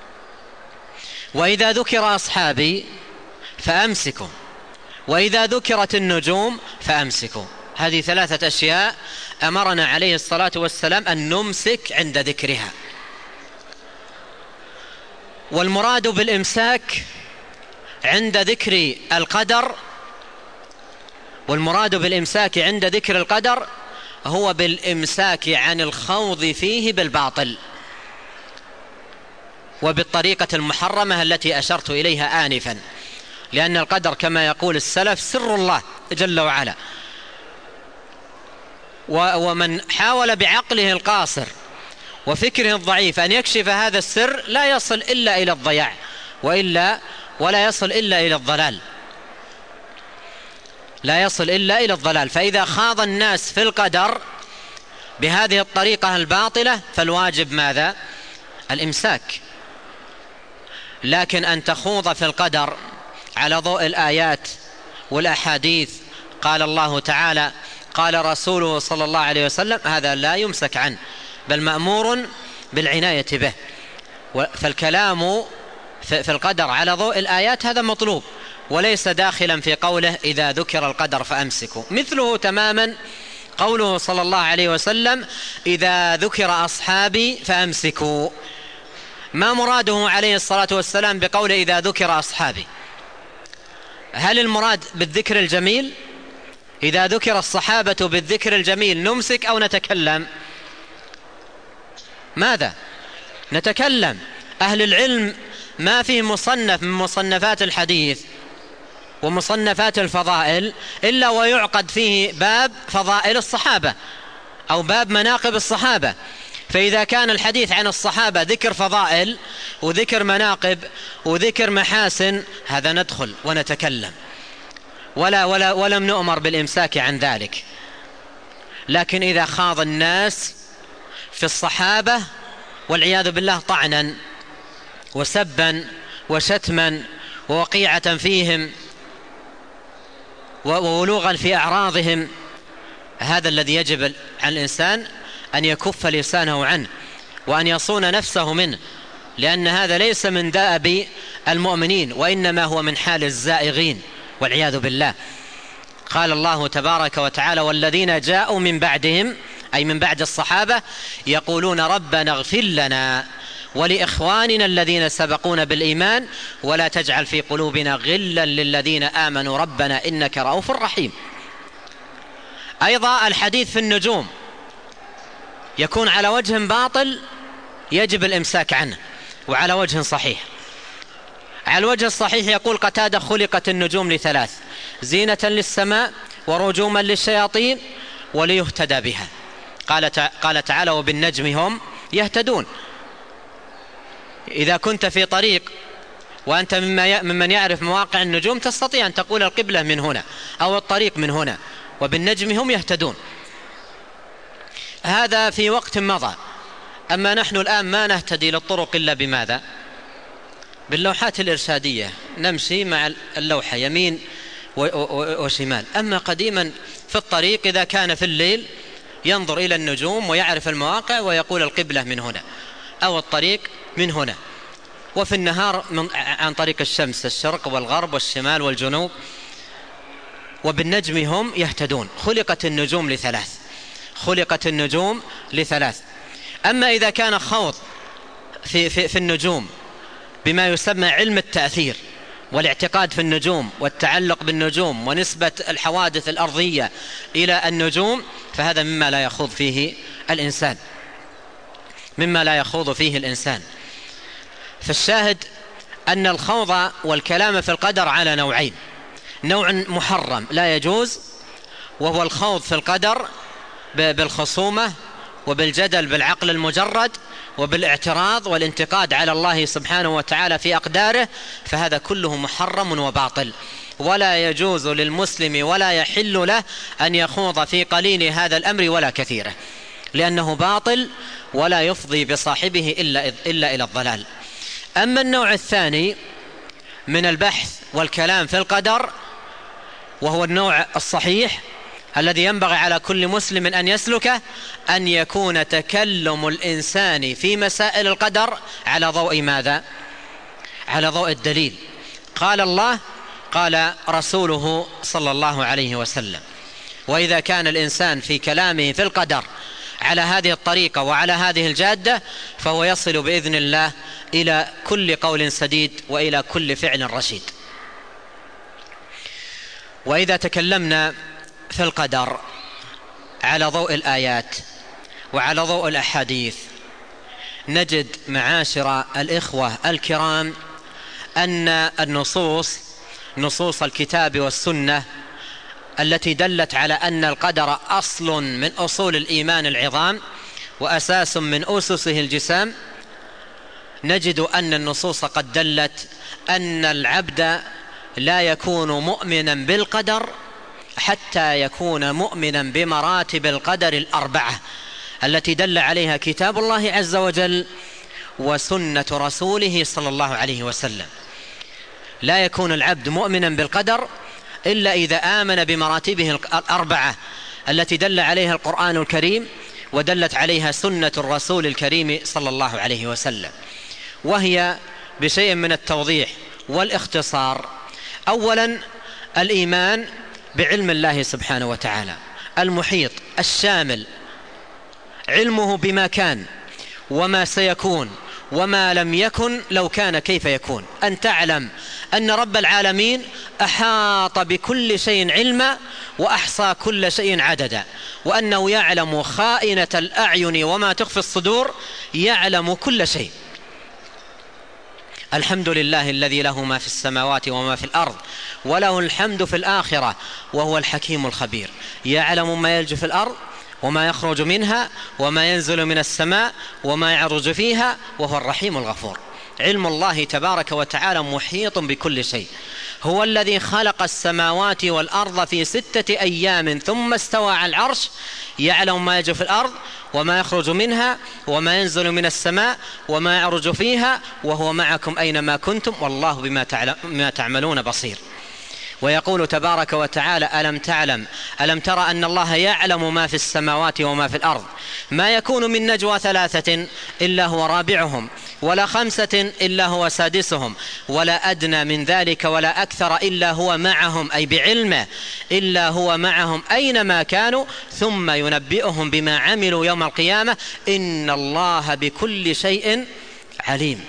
وإذا ذكر أصحابي فأمسكوا، وإذا ذكرت النجوم فأمسكوا. هذه ثلاثة أشياء أمرنا عليه الصلاة والسلام أن نمسك عند ذكرها. والمراد بالإمساك عند ذكر القدر والمراد بالإمساك عند ذكر القدر هو بالإمساك عن الخوض فيه بالباطل وبالطريقة المحرمة التي أشرت إليها آنفا، لأن القدر كما يقول السلف سر الله جل وعلا، ومن حاول بعقله القاصر وفكره الضعيف أن يكشف هذا السر لا يصل إلا إلى الضياع وإلا ولا يصل إلا إلى الضلال، لا يصل إلا إلى الضلال. فإذا خاض الناس في القدر بهذه الطريقة الباطلة فالواجب ماذا؟ الإمساك. لكن أن تخوض في القدر على ضوء الآيات والأحاديث، قال الله تعالى قال رسوله صلى الله عليه وسلم، هذا لا يمسك عنه، بل مأمور بالعناية به. فالكلام في القدر على ضوء الآيات هذا مطلوب، وليس داخلا في قوله إذا ذكر القدر فأمسكوا. مثله تماما قوله صلى الله عليه وسلم إذا ذكر أصحابي فأمسكوا. ما مراده عليه الصلاة والسلام بقوله إذا ذكر أصحابي؟ هل المراد بالذكر الجميل؟ إذا ذكر الصحابة بالذكر الجميل نمسك أو نتكلم؟ ماذا؟ نتكلم. أهل العلم ما في مصنف من مصنفات الحديث ومصنفات الفضائل إلا ويعقد فيه باب فضائل الصحابة أو باب مناقب الصحابة. فإذا كان الحديث عن الصحابة ذكر فضائل وذكر مناقب وذكر محاسن، هذا ندخل ونتكلم، ولا ولا ولم نؤمر بالإمساك عن ذلك. لكن إذا خاض الناس في الصحابة والعياذ بالله طعنا وسبا وشتما ووقيعة فيهم وولوغا في أعراضهم، هذا الذي يجب على الإنسان أن يكف لسانه عنه وأن يصون نفسه منه، لأن هذا ليس من دأب المؤمنين، وإنما هو من حال الزائغين والعياذ بالله. قال الله تبارك وتعالى والذين جاءوا من بعدهم، أي من بعد الصحابة، يقولون ربنا اغفر لنا ولإخواننا الذين سبقونا بالإيمان ولا تجعل في قلوبنا غلا للذين آمنوا ربنا إنك رؤوف رحيم. أيضا الحديث في النجوم يكون على وجه باطل يجب الإمساك عنه، وعلى وجه صحيح. على الوجه الصحيح يقول قتادة خلقت النجوم لثلاث: زينة للسماء ورجوما للشياطين وليهتدى بها. قال تعالى وبالنجم هم يهتدون. إذا كنت في طريق وأنت ممن يعرف مواقع النجوم تستطيع أن تقول القبلة من هنا أو الطريق من هنا، وبالنجم هم يهتدون. هذا في وقت مضى. أما نحن الآن ما نهتدي للطرق إلا بماذا؟ باللوحات الإرشادية، نمشي مع اللوحة يمين وشمال. أما قديما في الطريق إذا كان في الليل ينظر إلى النجوم ويعرف المواقع ويقول القبلة من هنا أو الطريق من هنا. وفي النهار من عن طريق الشمس، الشرق والغرب والشمال والجنوب. وبالنجم هم يهتدون. خلقت النجوم لثلاث، خلقت النجوم لثلاث. أما إذا كان خوض في, في, في النجوم بما يسمى علم التأثير والاعتقاد في النجوم والتعلق بالنجوم ونسبة الحوادث الأرضية إلى النجوم، فهذا مما لا يخوض فيه الإنسان، مما لا يخوض فيه الإنسان. فالشاهد أن الخوض والكلام في القدر على نوعين: نوع محرم لا يجوز، وهو الخوض في القدر بالخصومة وبالجدل بالعقل المجرد وبالاعتراض والانتقاد على الله سبحانه وتعالى في أقداره، فهذا كله محرم وباطل، ولا يجوز للمسلم ولا يحل له أن يخوض في قليل هذا الأمر ولا كثيره، لأنه باطل ولا يفضي بصاحبه إلا, إلا إلى الضلال. أما النوع الثاني من البحث والكلام في القدر، وهو النوع الصحيح الذي ينبغي على كل مسلم أن يسلكه، أن يكون تكلم الإنسان في مسائل القدر على ضوء ماذا؟ على ضوء الدليل. قال الله، قال رسوله صلى الله عليه وسلم. وإذا كان الإنسان في كلامه في القدر على هذه الطريقة وعلى هذه الجادة، فهو يصل بإذن الله إلى كل قول سديد وإلى كل فعل رشيد. وإذا تكلمنا في القدر على ضوء الآيات وعلى ضوء الأحاديث، نجد معاشر الإخوة الكرام أن النصوص نصوص الكتاب والسنة التي دلت على أن القدر أصل من أصول الإيمان العظام وأساس من أسسه الجسام، نجد أن النصوص قد دلت أن العبد لا يكون مؤمنا بالقدر حتى يكون مؤمنا بمراتب القدر الأربعة التي دل عليها كتاب الله عز وجل وسنة رسوله صلى الله عليه وسلم. لا يكون العبد مؤمنا بالقدر إلا إذا آمن بمراتبه الأربعة التي دل عليها القرآن الكريم ودلت عليها سنة الرسول الكريم صلى الله عليه وسلم، وهي بشيء من التوضيح والاختصار. أولا، الإيمان بعلم الله سبحانه وتعالى المحيط الشامل، علمه بما كان وما سيكون وما لم يكن لو كان كيف يكون. أن تعلم أن رب العالمين أحاط بكل شيء علما وأحصى كل شيء عددا، وأنه يعلم خائنة الأعين وما تخفي الصدور، يعلم كل شيء. الحمد لله الذي له ما في السماوات وما في الأرض وله الحمد في الآخرة وهو الحكيم الخبير، يعلم ما يلج في الأرض وما يخرج منها وما ينزل من السماء وما يعرج فيها وهو الرحيم الغفور. علم الله تبارك وتعالى محيط بكل شيء. هو الذي خلق السماوات والأرض في ستة أيام ثم استوى على العرش، يعلم ما يجري في الأرض وما يخرج منها وما ينزل من السماء وما يعرج فيها وهو معكم أينما كنتم والله بما تعملون بصير. ويقول تبارك وتعالى: ألم تعلم ألم ترى أن الله يعلم ما في السماوات وما في الأرض، ما يكون من نجوى ثلاثة إلا هو رابعهم ولا خمسة إلا هو سادسهم ولا أدنى من ذلك ولا أكثر إلا هو معهم، أي بعلمه، إلا هو معهم أينما كانوا ثم ينبئهم بما عملوا يوم القيامة إن الله بكل شيء عليم.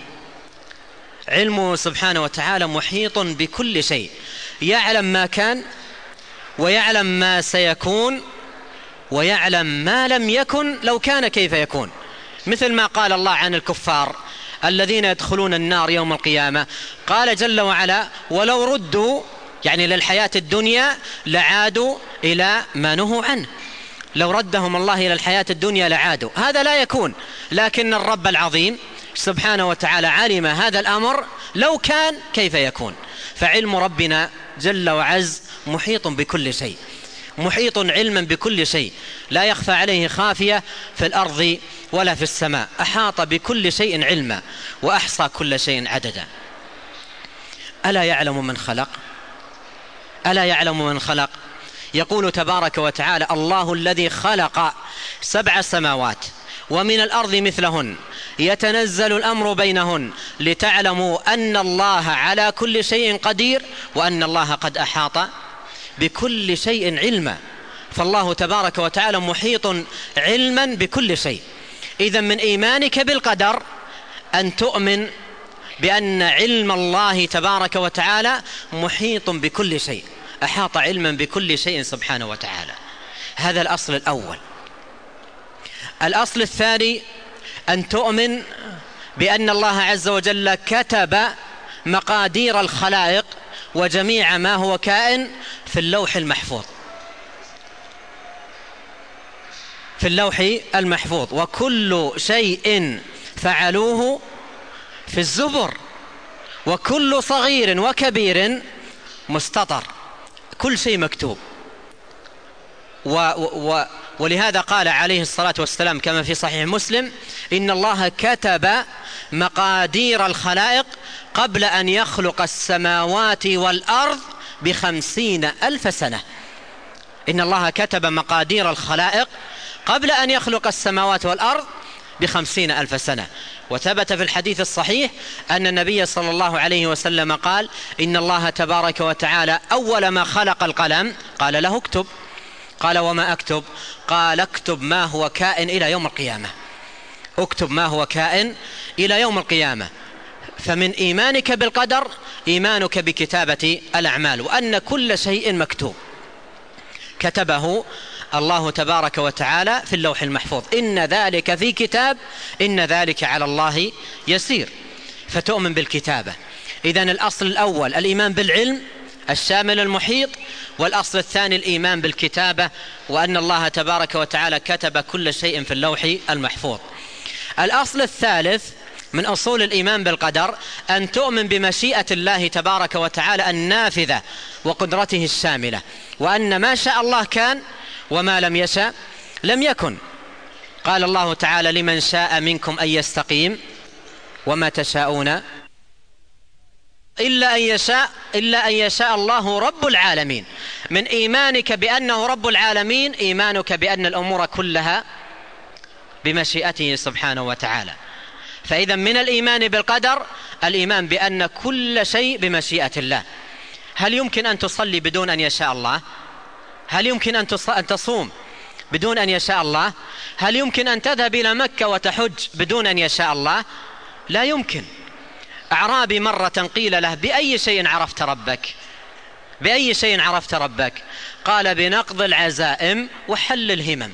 علمه سبحانه وتعالى محيط بكل شيء، يعلم ما كان ويعلم ما سيكون ويعلم ما لم يكن لو كان كيف يكون. مثل ما قال الله عن الكفار الذين يدخلون النار يوم القيامة، قال جل وعلا: ولو ردوا، يعني للحياة الدنيا، لعادوا إلى ما نهوا عنه. لو ردهم الله إلى الحياة الدنيا لعادوا. هذا لا يكون، لكن الرب العظيم سبحانه وتعالى علم هذا الأمر لو كان كيف يكون. فعلم ربنا جل وعز محيط بكل شيء، محيط علما بكل شيء، لا يخفى عليه خافية في الأرض ولا في السماء، أحاط بكل شيء علما وأحصى كل شيء عددا. ألا يعلم من خلق؟ ألا يعلم من خلق؟ يقول تبارك وتعالى: الله الذي خلق سبع سماوات ومن الأرض مثلهن يتنزل الأمر بينهن لتعلموا أن الله على كل شيء قدير وأن الله قد أحاط بكل شيء علما. فالله تبارك وتعالى محيط علما بكل شيء. إذن من إيمانك بالقدر أن تؤمن بأن علم الله تبارك وتعالى محيط بكل شيء، أحاط علما بكل شيء سبحانه وتعالى. هذا الأصل الأول. الأصل الثاني أن تؤمن بأن الله عز وجل كتب مقادير الخلائق وجميع ما هو كائن في اللوح المحفوظ، في اللوح المحفوظ، وكل شيء فعلوه في الزبر، وكل صغير وكبير مستطر، كل شيء مكتوب. و و ولهذا قال عليه الصلاة والسلام كما في صحيح مسلم: إن الله كتب مقادير الخلائق قبل أن يخلق السماوات والأرض بخمسين ألف سنة. إن الله كتب مقادير الخلائق قبل أن يخلق السماوات والأرض بخمسين ألف سنة. وثبت في الحديث الصحيح أن النبي صلى الله عليه وسلم قال: إن الله تبارك وتعالى أول ما خلق القلم قال له اكتب. قال: وما أكتب؟ قال: اكتب ما هو كائن إلى يوم القيامة، اكتب ما هو كائن إلى يوم القيامة. فمن إيمانك بالقدر إيمانك بكتابة الأعمال، وأن كل شيء مكتوب كتبه الله تبارك وتعالى في اللوح المحفوظ. إن ذلك في كتاب إن ذلك على الله يسير. فتؤمن بالكتابة. إذن الأصل الأول الإيمان بالعلم الشامل المحيط، والأصل الثاني الإيمان بالكتابة، وأن الله تبارك وتعالى كتب كل شيء في اللوح المحفوظ. الأصل الثالث من أصول الإيمان بالقدر أن تؤمن بمشيئة الله تبارك وتعالى النافذة وقدرته الشاملة، وأن ما شاء الله كان وما لم يشاء لم يكن. قال الله تعالى: لمن شاء منكم أن يستقيم وما تشاءون إلا أن يشاء إلا أن يشاء الله رب العالمين. من إيمانك بأنه رب العالمين إيمانك بأن الأمور كلها بمشيئته سبحانه وتعالى. فإذا من الإيمان بالقدر الإيمان بأن كل شيء بمشيئة الله. هل يمكن أن تصلي بدون أن يشاء الله؟ هل يمكن أن تصوم بدون أن يشاء الله؟ هل يمكن أن تذهب إلى مكة وتحج بدون أن يشاء الله؟ لا يمكن. أعرابي مرة قيل له: بأي شيء عرفت ربك؟ بأي شيء عرفت ربك؟ قال: بنقض العزائم وحل الهمم.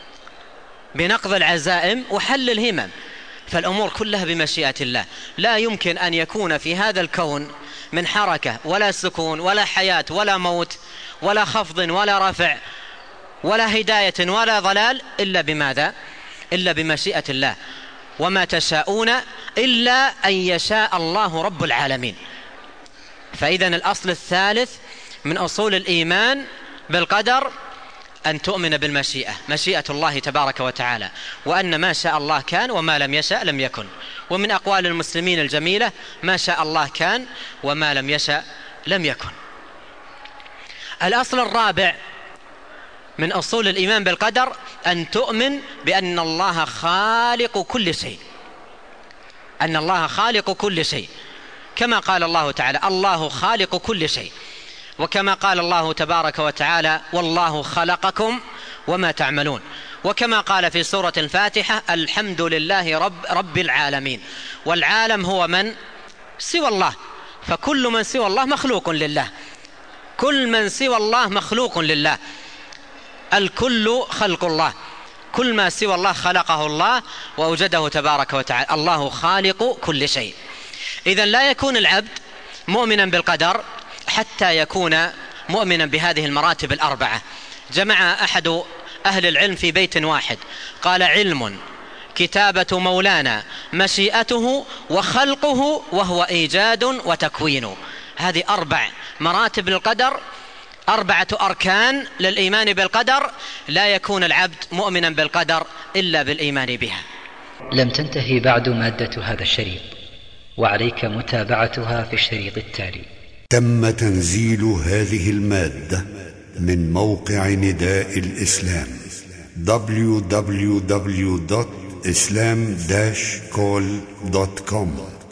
بنقض العزائم وحل الهمم. فالأمور كلها بمشيئة الله. لا يمكن أن يكون في هذا الكون من حركة ولا سكون ولا حياة ولا موت ولا خفض ولا رفع ولا هداية ولا ضلال إلا بماذا؟ إلا بمشيئة الله. وما تشاءون إلا أن يشاء الله رب العالمين. فإذن الأصل الثالث من أصول الإيمان بالقدر أن تؤمن بالمشيئة، مشيئة الله تبارك وتعالى، وأن ما شاء الله كان وما لم يشاء لم يكن. ومن أقوال المسلمين الجميلة: ما شاء الله كان وما لم يشاء لم يكن. الأصل الرابع من أصول الإيمان بالقدر أن تؤمن بأن الله خالق كل شيء، أن الله خالق كل شيء، كما قال الله تعالى: الله خالق كل شيء. وكما قال الله تبارك وتعالى: والله خلقكم وما تعملون. وكما قال في سورة الفاتحة: الحمد لله رب, رب العالمين. والعالم هو من؟ سوى الله. فكل من سوى الله مخلوق لله، كل من سوى الله مخلوق لله، الكل خلق الله، كل ما سوى الله خلقه الله وأوجده تبارك وتعالى. الله خالق كل شيء. إذن لا يكون العبد مؤمنا بالقدر حتى يكون مؤمنا بهذه المراتب الأربعة. جمع أحد أهل العلم في بيت واحد قال: علم، كتابة مولانا، مشيئته، وخلقه، وهو إيجاد وتكوين. هذه أربع مراتب للقدر، أربعة أركان للإيمان بالقدر. لا يكون العبد مؤمنا بالقدر إلا بالإيمان بها. لم تنتهي بعد مادة هذا الشريط، وعليك متابعتها في الشريط التالي. تم تنزيل هذه المادة من موقع نداء الإسلام دبليو دبليو دبليو دوت إسلام داش كول دوت كوم.